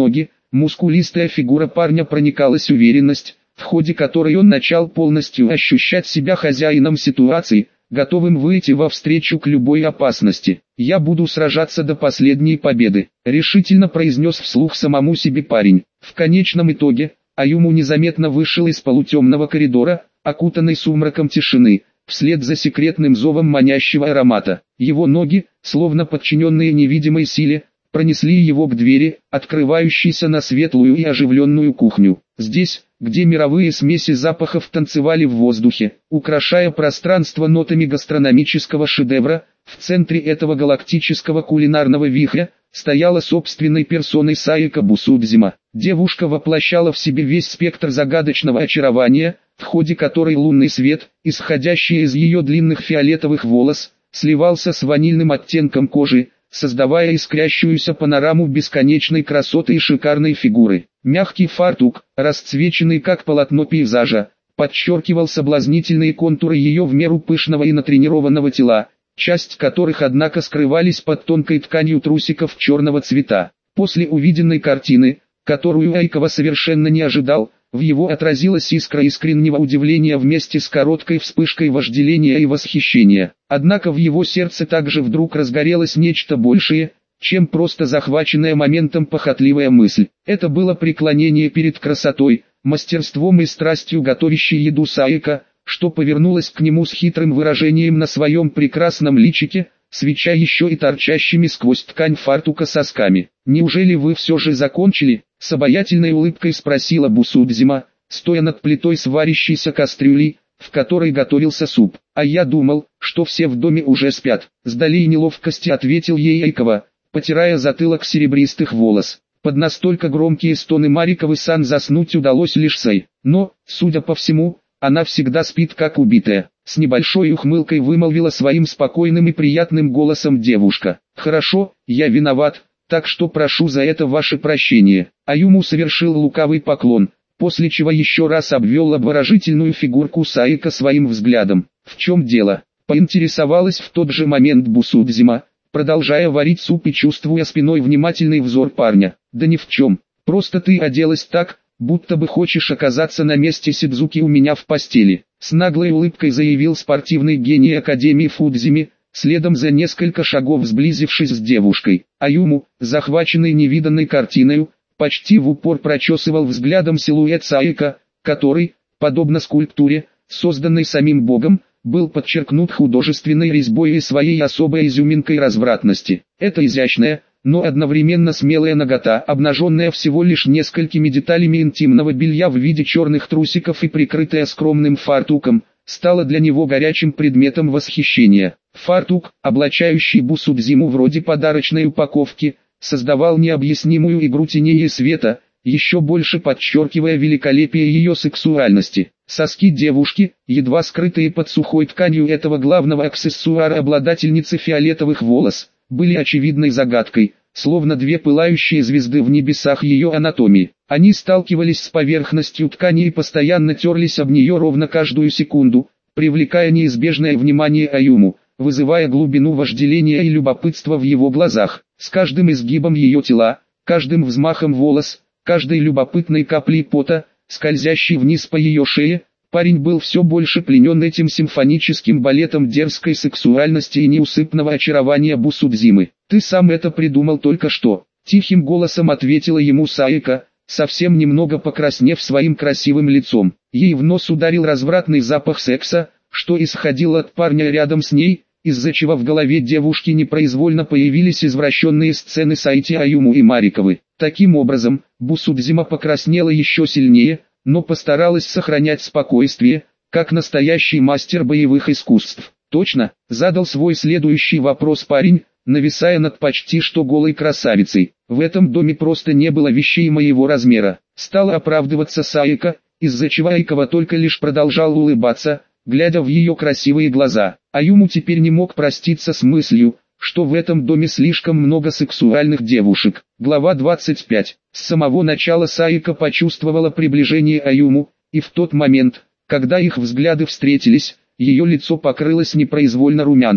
мускулистая фигура парня проникалась уверенность, в ходе которой он начал полностью ощущать себя хозяином ситуации, готовым выйти во встречу к любой опасности. «Я буду сражаться до последней победы», — решительно произнес вслух самому себе парень. В конечном итоге, Аюму незаметно вышел из полутемного коридора, окутанный сумраком тишины, вслед за секретным зовом манящего аромата. Его ноги, словно подчиненные невидимой силе, пронесли его к двери, открывающейся на светлую и оживленную кухню. Здесь, где мировые смеси запахов танцевали в воздухе, украшая пространство нотами гастрономического шедевра, в центре этого галактического кулинарного вихря, стояла собственной персоной Саика Бусудзима. Девушка воплощала в себе весь спектр загадочного очарования, в ходе которой лунный свет, исходящий из ее длинных фиолетовых волос, сливался с ванильным оттенком кожи, создавая искрящуюся панораму бесконечной красоты и шикарной фигуры. Мягкий фартук, расцвеченный как полотно пейзажа, подчеркивал соблазнительные контуры ее в меру пышного и натренированного тела, часть которых однако скрывались под тонкой тканью трусиков черного цвета. После увиденной картины, которую Айкова совершенно не ожидал, в его отразилась искра искреннего удивления вместе с короткой вспышкой вожделения и восхищения. Однако в его сердце также вдруг разгорелось нечто большее, чем просто захваченная моментом похотливая мысль. Это было преклонение перед красотой, мастерством и страстью готовящей еду Саика, что повернулось к нему с хитрым выражением на своем прекрасном личике, свеча еще и торчащими сквозь ткань фартука сосками. «Неужели вы все же закончили?» — с обаятельной улыбкой спросила Бусудзима, стоя над плитой сварящейся кастрюли, в которой готовился суп. «А я думал, что все в доме уже спят», — с долей неловкости ответил ей Айкова, потирая затылок серебристых волос. Под настолько громкие стоны Мариковы-сан заснуть удалось лишь Сэй. Но, судя по всему, она всегда спит как убитая. С небольшой ухмылкой вымолвила своим спокойным и приятным голосом девушка. «Хорошо, я виноват, так что прошу за это ваше прощение». Аюму совершил лукавый поклон, после чего еще раз обвел обворожительную фигурку Саика своим взглядом. «В чем дело?» — поинтересовалась в тот же момент Бусудзима, продолжая варить суп и чувствуя спиной внимательный взор парня. «Да ни в чем, просто ты оделась так, будто бы хочешь оказаться на месте Сидзуки у меня в постели», — с наглой улыбкой заявил спортивный гений Академии Фудзими, следом за несколько шагов сблизившись с девушкой. Аюму, захваченный невиданной картиной, почти в упор прочесывал взглядом силуэт Саика, который, подобно скульптуре, созданной самим Богом, был подчеркнут художественной резьбой и своей особой изюминкой развратности. Это изящная, но одновременно смелая нагота, обнаженная всего лишь несколькими деталями интимного белья в виде черных трусиков и прикрытая скромным фартуком, стала для него горячим предметом восхищения. Фартук, облачающий Бусудзиму вроде подарочной упаковки, создавал необъяснимую игру теней и света, еще больше подчеркивая великолепие ее сексуальности. Соски девушки, едва скрытые под сухой тканью этого главного аксессуара обладательницы фиолетовых волос, были очевидной загадкой, словно две пылающие звезды в небесах ее анатомии. Они сталкивались с поверхностью ткани и постоянно терлись об нее ровно каждую секунду, привлекая неизбежное внимание Аюму, вызывая глубину вожделения и любопытства в его глазах. С каждым изгибом ее тела, каждым взмахом волос, каждой любопытной каплей пота, скользящей вниз по ее шее, парень был все больше пленен этим симфоническим балетом дерзкой сексуальности и неусыпного очарования Бусудзимы. «Ты сам это придумал только что», — тихим голосом ответила ему Саика, совсем немного покраснев своим красивым лицом. Ей в нос ударил развратный запах секса, что исходил от парня рядом с ней, из-за чего в голове девушки непроизвольно появились извращенные сцены Сайти Аюму и Мариковы. Таким образом, Бусудзима покраснела еще сильнее, но постаралась сохранять спокойствие, как настоящий мастер боевых искусств. «Точно?» — задал свой следующий вопрос парень, нависая над почти что голой красавицей. «В этом доме просто не было вещей моего размера». Стала оправдываться Саика, из-за чего Айкова только лишь продолжал улыбаться, глядя в ее красивые глаза. Аюму теперь не мог проститься с мыслью, что в этом доме слишком много сексуальных девушек. Глава 25. С самого начала Саика почувствовала приближение Аюму, и в тот момент, когда их взгляды встретились, ее лицо покрылось непроизвольно румянцем.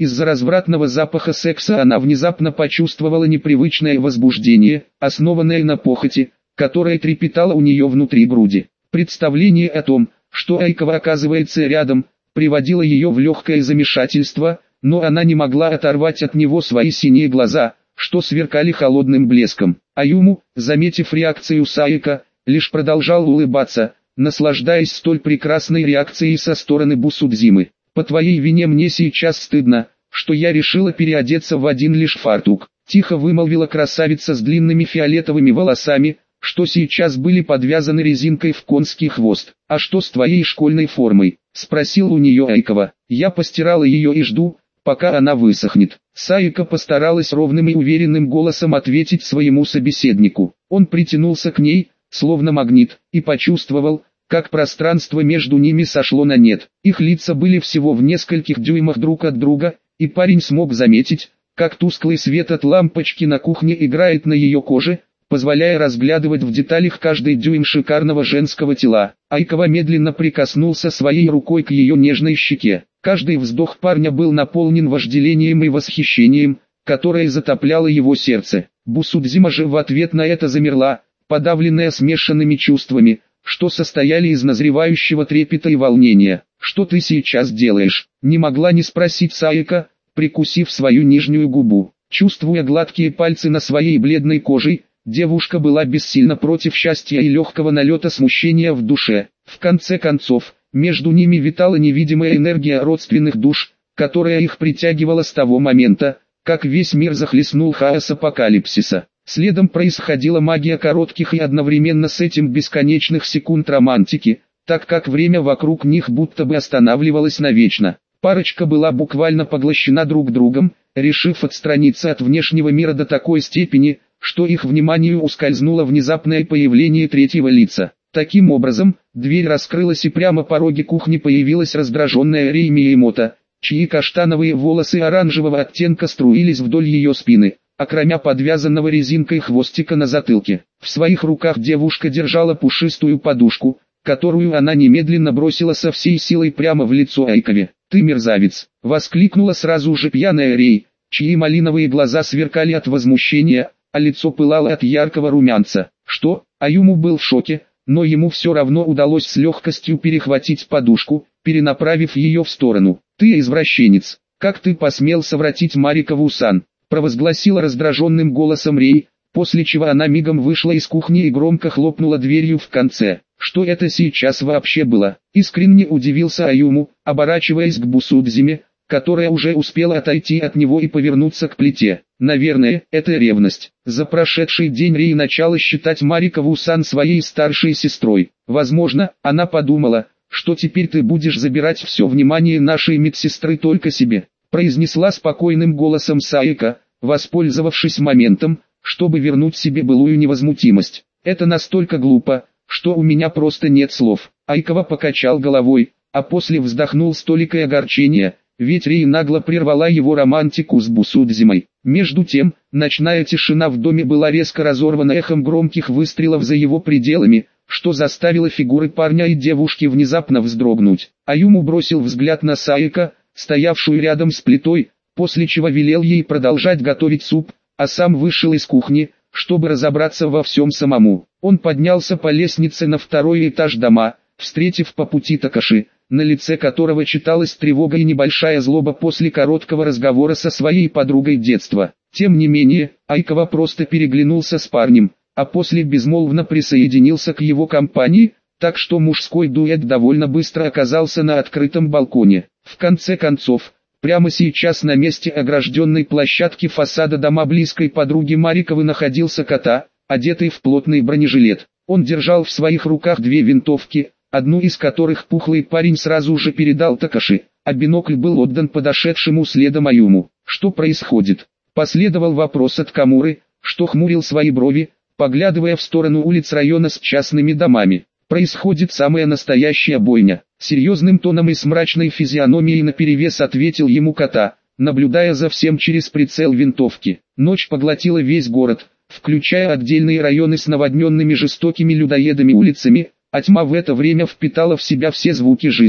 Из-за развратного запаха секса она внезапно почувствовала непривычное возбуждение, основанное на похоти, которое трепетало у нее внутри груди. Представление о том, что Айкова оказывается рядом, приводило ее в легкое замешательство, но она не могла оторвать от него свои синие глаза, что сверкали холодным блеском. Аюму, заметив реакцию Саика, лишь продолжал улыбаться, наслаждаясь столь прекрасной реакцией со стороны Бусудзимы. «По твоей вине мне сейчас стыдно, что я решила переодеться в один лишь фартук», тихо вымолвила красавица с длинными фиолетовыми волосами, что сейчас были подвязаны резинкой в конский хвост. «А что с твоей школьной формой?» — спросил у нее Айкова. «Я постирала ее и жду, пока она высохнет». Саика постаралась ровным и уверенным голосом ответить своему собеседнику. Он притянулся к ней, словно магнит, и почувствовал, как пространство между ними сошло на нет. Их лица были всего в нескольких дюймах друг от друга, и парень смог заметить, как тусклый свет от лампочки на кухне играет на ее коже, позволяя разглядывать в деталях каждый дюйм шикарного женского тела. Айкова медленно прикоснулся своей рукой к ее нежной щеке. Каждый вздох парня был наполнен вожделением и восхищением, которое затопляло его сердце. Бусудзима же в ответ на это замерла, подавленная смешанными чувствами, что состояли из назревающего трепета и волнения. «Что ты сейчас делаешь?» — не могла не спросить Саика, прикусив свою нижнюю губу. Чувствуя гладкие пальцы на своей бледной коже, девушка была бессильна против счастья и легкого налета смущения в душе. В конце концов, между ними витала невидимая энергия родственных душ, которая их притягивала с того момента, как весь мир захлестнул хаос апокалипсиса. Следом происходила магия коротких и одновременно с этим бесконечных секунд романтики, так как время вокруг них будто бы останавливалось навечно. Парочка была буквально поглощена друг другом, решив отстраниться от внешнего мира до такой степени, что их вниманию ускользнуло внезапное появление третьего лица. Таким образом, дверь раскрылась и прямо пороге кухни появилась раздраженная Рей Миямото, чьи каштановые волосы оранжевого оттенка струились вдоль ее спины, окромя подвязанного резинкой хвостика на затылке. В своих руках девушка держала пушистую подушку, которую она немедленно бросила со всей силой прямо в лицо Айкове. «Ты мерзавец!» — воскликнула сразу же пьяная Рей, чьи малиновые глаза сверкали от возмущения, а лицо пылало от яркого румянца. «Что?» — Аюму был в шоке, но ему все равно удалось с легкостью перехватить подушку, перенаправив ее в сторону. «Ты извращенец! Как ты посмел совратить Марикову-сан?» — провозгласила раздраженным голосом Рей, после чего она мигом вышла из кухни и громко хлопнула дверью в конце. «Что это сейчас вообще было?» — искренне удивился Аюму, оборачиваясь к Бусудзиме, которая уже успела отойти от него и повернуться к плите. «Наверное, это ревность. За прошедший день Рей начала считать Марикову-сан своей старшей сестрой. Возможно, она подумала, что теперь ты будешь забирать все внимание нашей медсестры только себе», произнесла спокойным голосом Саика, воспользовавшись моментом, чтобы вернуть себе былую невозмутимость. «Это настолько глупо, что у меня просто нет слов». Айкова покачал головой, а после вздохнул с толикой огорчения, ведь Рей нагло прервала его романтику с Бусудзимой. Между тем, ночная тишина в доме была резко разорвана эхом громких выстрелов за его пределами, что заставило фигуры парня и девушки внезапно вздрогнуть. Аюму бросил взгляд на Саика, стоявшую рядом с плитой, после чего велел ей продолжать готовить суп, а сам вышел из кухни, чтобы разобраться во всем самому. Он поднялся по лестнице на второй этаж дома, встретив по пути Такаши, на лице которого читалась тревога и небольшая злоба после короткого разговора со своей подругой детства. Тем не менее, Айкова просто переглянулся с парнем, а после безмолвно присоединился к его компании, так что мужской дуэт довольно быстро оказался на открытом балконе. В конце концов, прямо сейчас на месте огражденной площадки фасада дома близкой подруги Мариковой находился Кота, одетый в плотный бронежилет. Он держал в своих руках две винтовки, одну из которых пухлый парень сразу же передал Такаши, а бинокль был отдан подошедшему следом Аюму. «Что происходит?» — последовал вопрос от Камуры, что хмурил свои брови, поглядывая в сторону улиц района с частными домами. «Происходит самая настоящая бойня», — серьезным тоном и с мрачной физиономией наперевес ответил ему Кота, наблюдая за всем через прицел винтовки. Ночь поглотила весь город, включая отдельные районы с наводненными жестокими людоедами улицами, а тьма в это время впитала в себя все звуки жизни.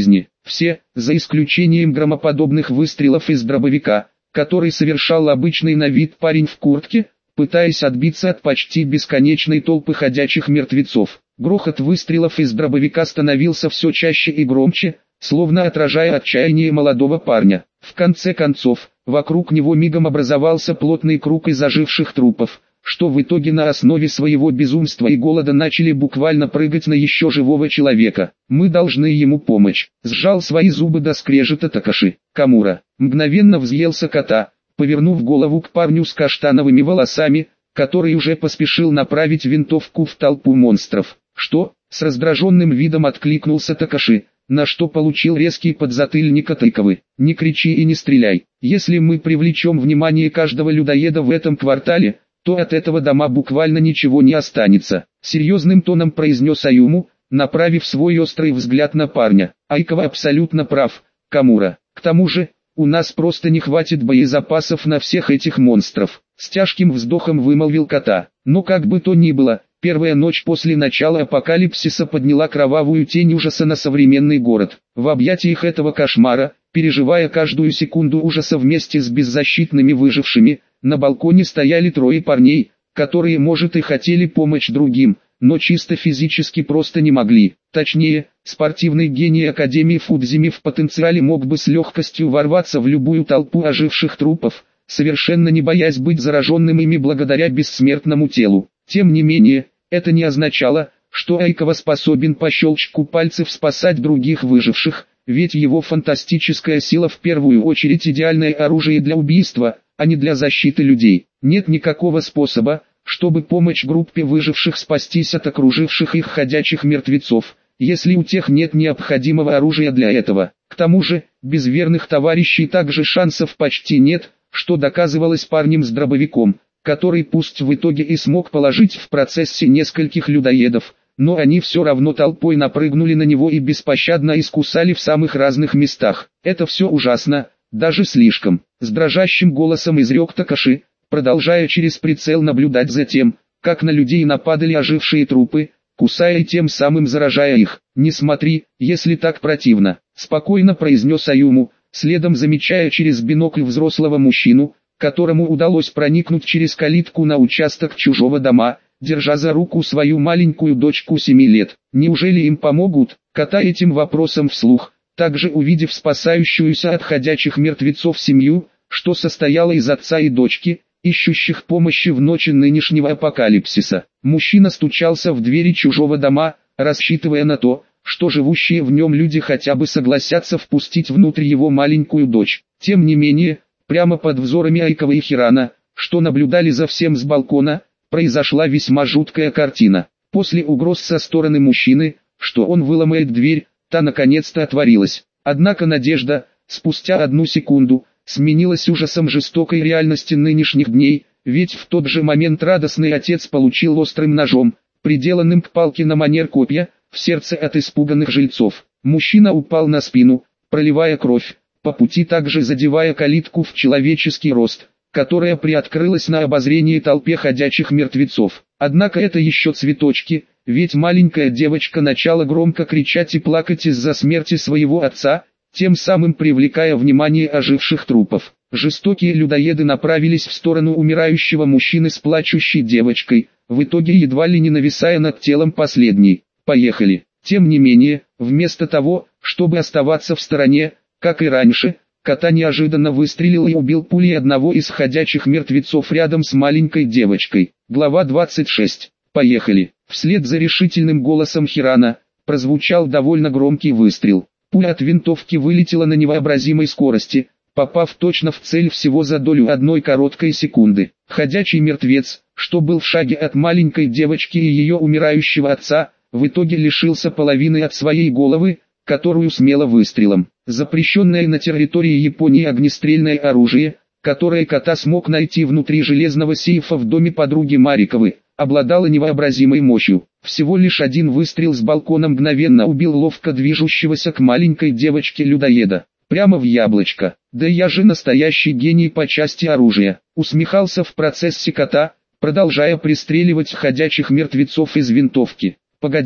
Все, за исключением громоподобных выстрелов из дробовика, который совершал обычный на вид парень в куртке, пытаясь отбиться от почти бесконечной толпы ходячих мертвецов. Грохот выстрелов из дробовика становился все чаще и громче, словно отражая отчаяние молодого парня. В конце концов, вокруг него мигом образовался плотный круг из оживших трупов, что в итоге на основе своего безумства и голода начали буквально прыгать на еще живого человека. «Мы должны ему помочь», — сжал свои зубы до скрежета Такаши. Камура мгновенно взъелся кота, повернув голову к парню с каштановыми волосами, который уже поспешил направить винтовку в толпу монстров. «Что?» — с раздраженным видом откликнулся Такаши, на что получил резкий подзатыльник от Айковы. «Не кричи и не стреляй. Если мы привлечем внимание каждого людоеда в этом квартале, то от этого дома буквально ничего не останется», — серьезным тоном произнес Аюму, направив свой острый взгляд на парня. «Айкова абсолютно прав, Камура. К тому же, у нас просто не хватит боезапасов на всех этих монстров», — с тяжким вздохом вымолвил кота. Но как бы то ни было, первая ночь после начала апокалипсиса подняла кровавую тень ужаса на современный город. В объятиях этого кошмара, переживая каждую секунду ужаса вместе с беззащитными выжившими, на балконе стояли трое парней, которые, может, и хотели помочь другим, но чисто физически просто не могли. Точнее, спортивный гений Академии Фудзими в потенциале мог бы с легкостью ворваться в любую толпу оживших трупов, совершенно не боясь быть зараженным ими благодаря бессмертному телу. Тем не менее, это не означало, что Айкова способен по щелчку пальцев спасать других выживших, ведь его фантастическая сила в первую очередь идеальное оружие для убийства, а не для защиты людей. Нет никакого способа, чтобы помочь группе выживших спастись от окруживших их ходячих мертвецов, если у тех нет необходимого оружия для этого. К тому же, без верных товарищей также шансов почти нет, что доказывалось парнем с дробовиком, который пусть в итоге и смог положить в процессе нескольких людоедов, но они все равно толпой напрыгнули на него и беспощадно искусали в самых разных местах. «Это все ужасно, даже слишком», — с дрожащим голосом изрек Такаши, продолжая через прицел наблюдать за тем, как на людей нападали ожившие трупы, кусая и тем самым заражая их. «Не смотри, если так противно», — спокойно произнес Аюму, следом замечая через бинокль взрослого мужчину, которому удалось проникнуть через калитку на участок чужого дома, держа за руку свою маленькую дочку 7 лет. «Неужели им помогут?» Кота этим вопросом вслух, также увидев спасающуюся от ходячих мертвецов семью, что состояла из отца и дочки, ищущих помощи в ночи нынешнего апокалипсиса. Мужчина стучался в двери чужого дома, рассчитывая на то, что живущие в нем люди хотя бы согласятся впустить внутрь его маленькую дочь. Тем не менее, прямо под взорами Айкова и Хирана, что наблюдали за всем с балкона, произошла весьма жуткая картина. После угроз со стороны мужчины, что он выломает дверь, та наконец-то отворилась. Однако надежда, спустя 1 секунду, сменилась ужасом жестокой реальности нынешних дней, ведь в тот же момент радостный отец получил острым ножом, приделанным к палке на манер копья, в сердце от испуганных жильцов. Мужчина упал на спину, проливая кровь, по пути также задевая калитку в человеческий рост, которая приоткрылась на обозрение толпе ходячих мертвецов. Однако это еще цветочки, ведь маленькая девочка начала громко кричать и плакать из-за смерти своего отца, тем самым привлекая внимание оживших трупов. Жестокие людоеды направились в сторону умирающего мужчины с плачущей девочкой, в итоге едва ли не нависая над телом последней. «Поехали». Тем не менее, вместо того, чтобы оставаться в стороне, как и раньше, кота неожиданно выстрелил и убил пулей одного из ходячих мертвецов рядом с маленькой девочкой. Глава 26. «Поехали». Вслед за решительным голосом Хирана, прозвучал довольно громкий выстрел. Пуля от винтовки вылетела на невообразимой скорости, попав точно в цель всего за долю 1 короткой секунды. Ходячий мертвец, что был в шаге от маленькой девочки и ее умирающего отца, в итоге лишился половины от своей головы, которую смело выстрелом. Запрещенное на территории Японии огнестрельное оружие, которое кота смог найти внутри железного сейфа в доме подруги Мариковой, обладало невообразимой мощью. Всего лишь 1 выстрел с балкона мгновенно убил ловко движущегося к маленькой девочке людоеда. Прямо в яблочко. «Да я же настоящий гений по части оружия», усмехался в процессе кота, продолжая пристреливать ходячих мертвецов из винтовки. «Погоди,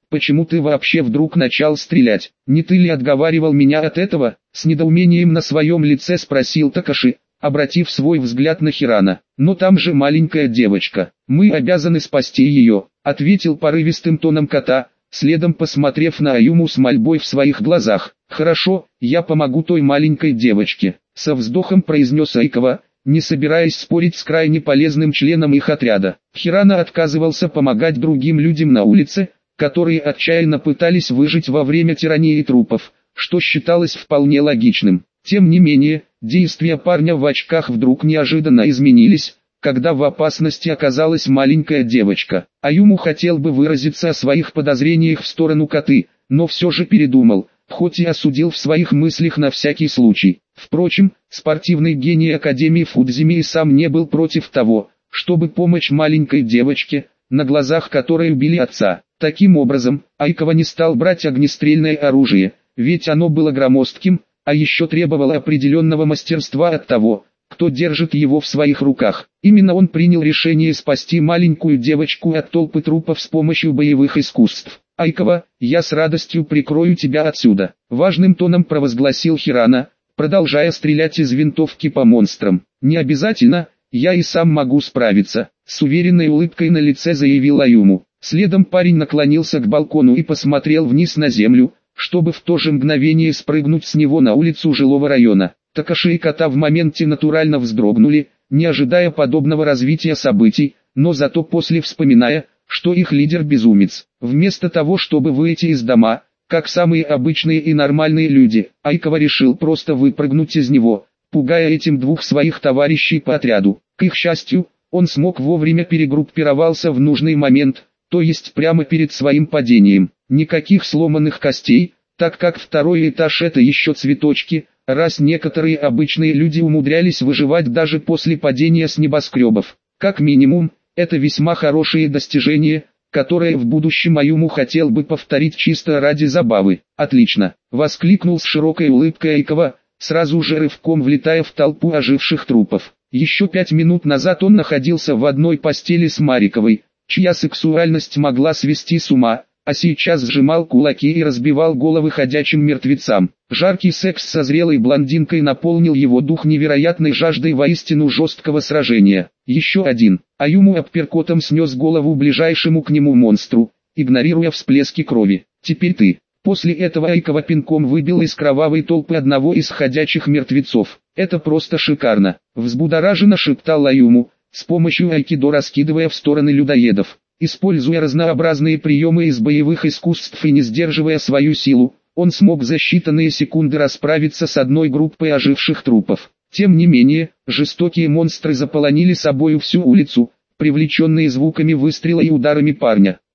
почему ты вообще вдруг начал стрелять? Не ты ли отговаривал меня от этого?» С недоумением на своем лице спросил Такаши, обратив свой взгляд на Хирана. «Но там же маленькая девочка, мы обязаны спасти ее», ответил порывистым тоном кота, следом посмотрев на Аюму с мольбой в своих глазах. «Хорошо, я помогу той маленькой девочке», со вздохом произнес Айкава, не собираясь спорить с крайне полезным членом их отряда. Хирана отказывался помогать другим людям на улице, которые отчаянно пытались выжить во время тирании трупов, что считалось вполне логичным. Тем не менее, действия парня в очках вдруг неожиданно изменились, когда в опасности оказалась маленькая девочка. Аюму хотел бы выразиться о своих подозрениях в сторону коты, но все же передумал, хоть и осудил в своих мыслях на всякий случай. Впрочем, спортивный гений Академии Фудзими и сам не был против того, чтобы помочь маленькой девочке, на глазах которой убили отца. Таким образом, Айкава не стал брать огнестрельное оружие, ведь оно было громоздким, а еще требовало определенного мастерства от того, кто держит его в своих руках. Именно он принял решение спасти маленькую девочку от толпы трупов с помощью боевых искусств. «Айкава, я с радостью прикрою тебя отсюда», важным тоном провозгласил Хирана, продолжая стрелять из винтовки по монстрам. «Не обязательно, я и сам могу справиться», с уверенной улыбкой на лице заявил Аюму. Следом парень наклонился к балкону и посмотрел вниз на землю, чтобы в то же мгновение спрыгнуть с него на улицу жилого района. Такаши и кота в моменте натурально вздрогнули, не ожидая подобного развития событий, но зато после вспоминая, что их лидер безумец. Вместо того, чтобы выйти из дома, как самые обычные и нормальные люди, Айкава решил просто выпрыгнуть из него, пугая этим двух своих товарищей по отряду. К их счастью, он смог вовремя перегруппировался в нужный момент, то есть прямо перед своим падением. Никаких сломанных костей, так как второй этаж это еще цветочки, раз некоторые обычные люди умудрялись выживать даже после падения с небоскребов. Как минимум, это весьма хорошее достижение, которое в будущем Аюму хотел бы повторить чисто ради забавы. «Отлично!» — воскликнул с широкой улыбкой Айкава, сразу же рывком влетая в толпу оживших трупов. Еще 5 минут назад он находился в одной постели с Мариковой, чья сексуальность могла свести с ума, а сейчас сжимал кулаки и разбивал головы ходячим мертвецам. Жаркий секс со зрелой блондинкой наполнил его дух невероятной жаждой воистину жесткого сражения. Еще один. Аюму апперкотом снес голову ближайшему к нему монстру, игнорируя всплески крови. «Теперь ты». После этого Айкава пинком выбил из кровавой толпы одного из ходячих мертвецов. «Это просто шикарно», — взбудораженно шептал Аюму, с помощью айкидо раскидывая в стороны людоедов. Используя разнообразные приемы из боевых искусств и не сдерживая свою силу, он смог за считанные секунды расправиться с одной группой оживших трупов. Тем не менее, жестокие монстры заполонили собою всю улицу, привлеченные звуками выстрела и ударами парня.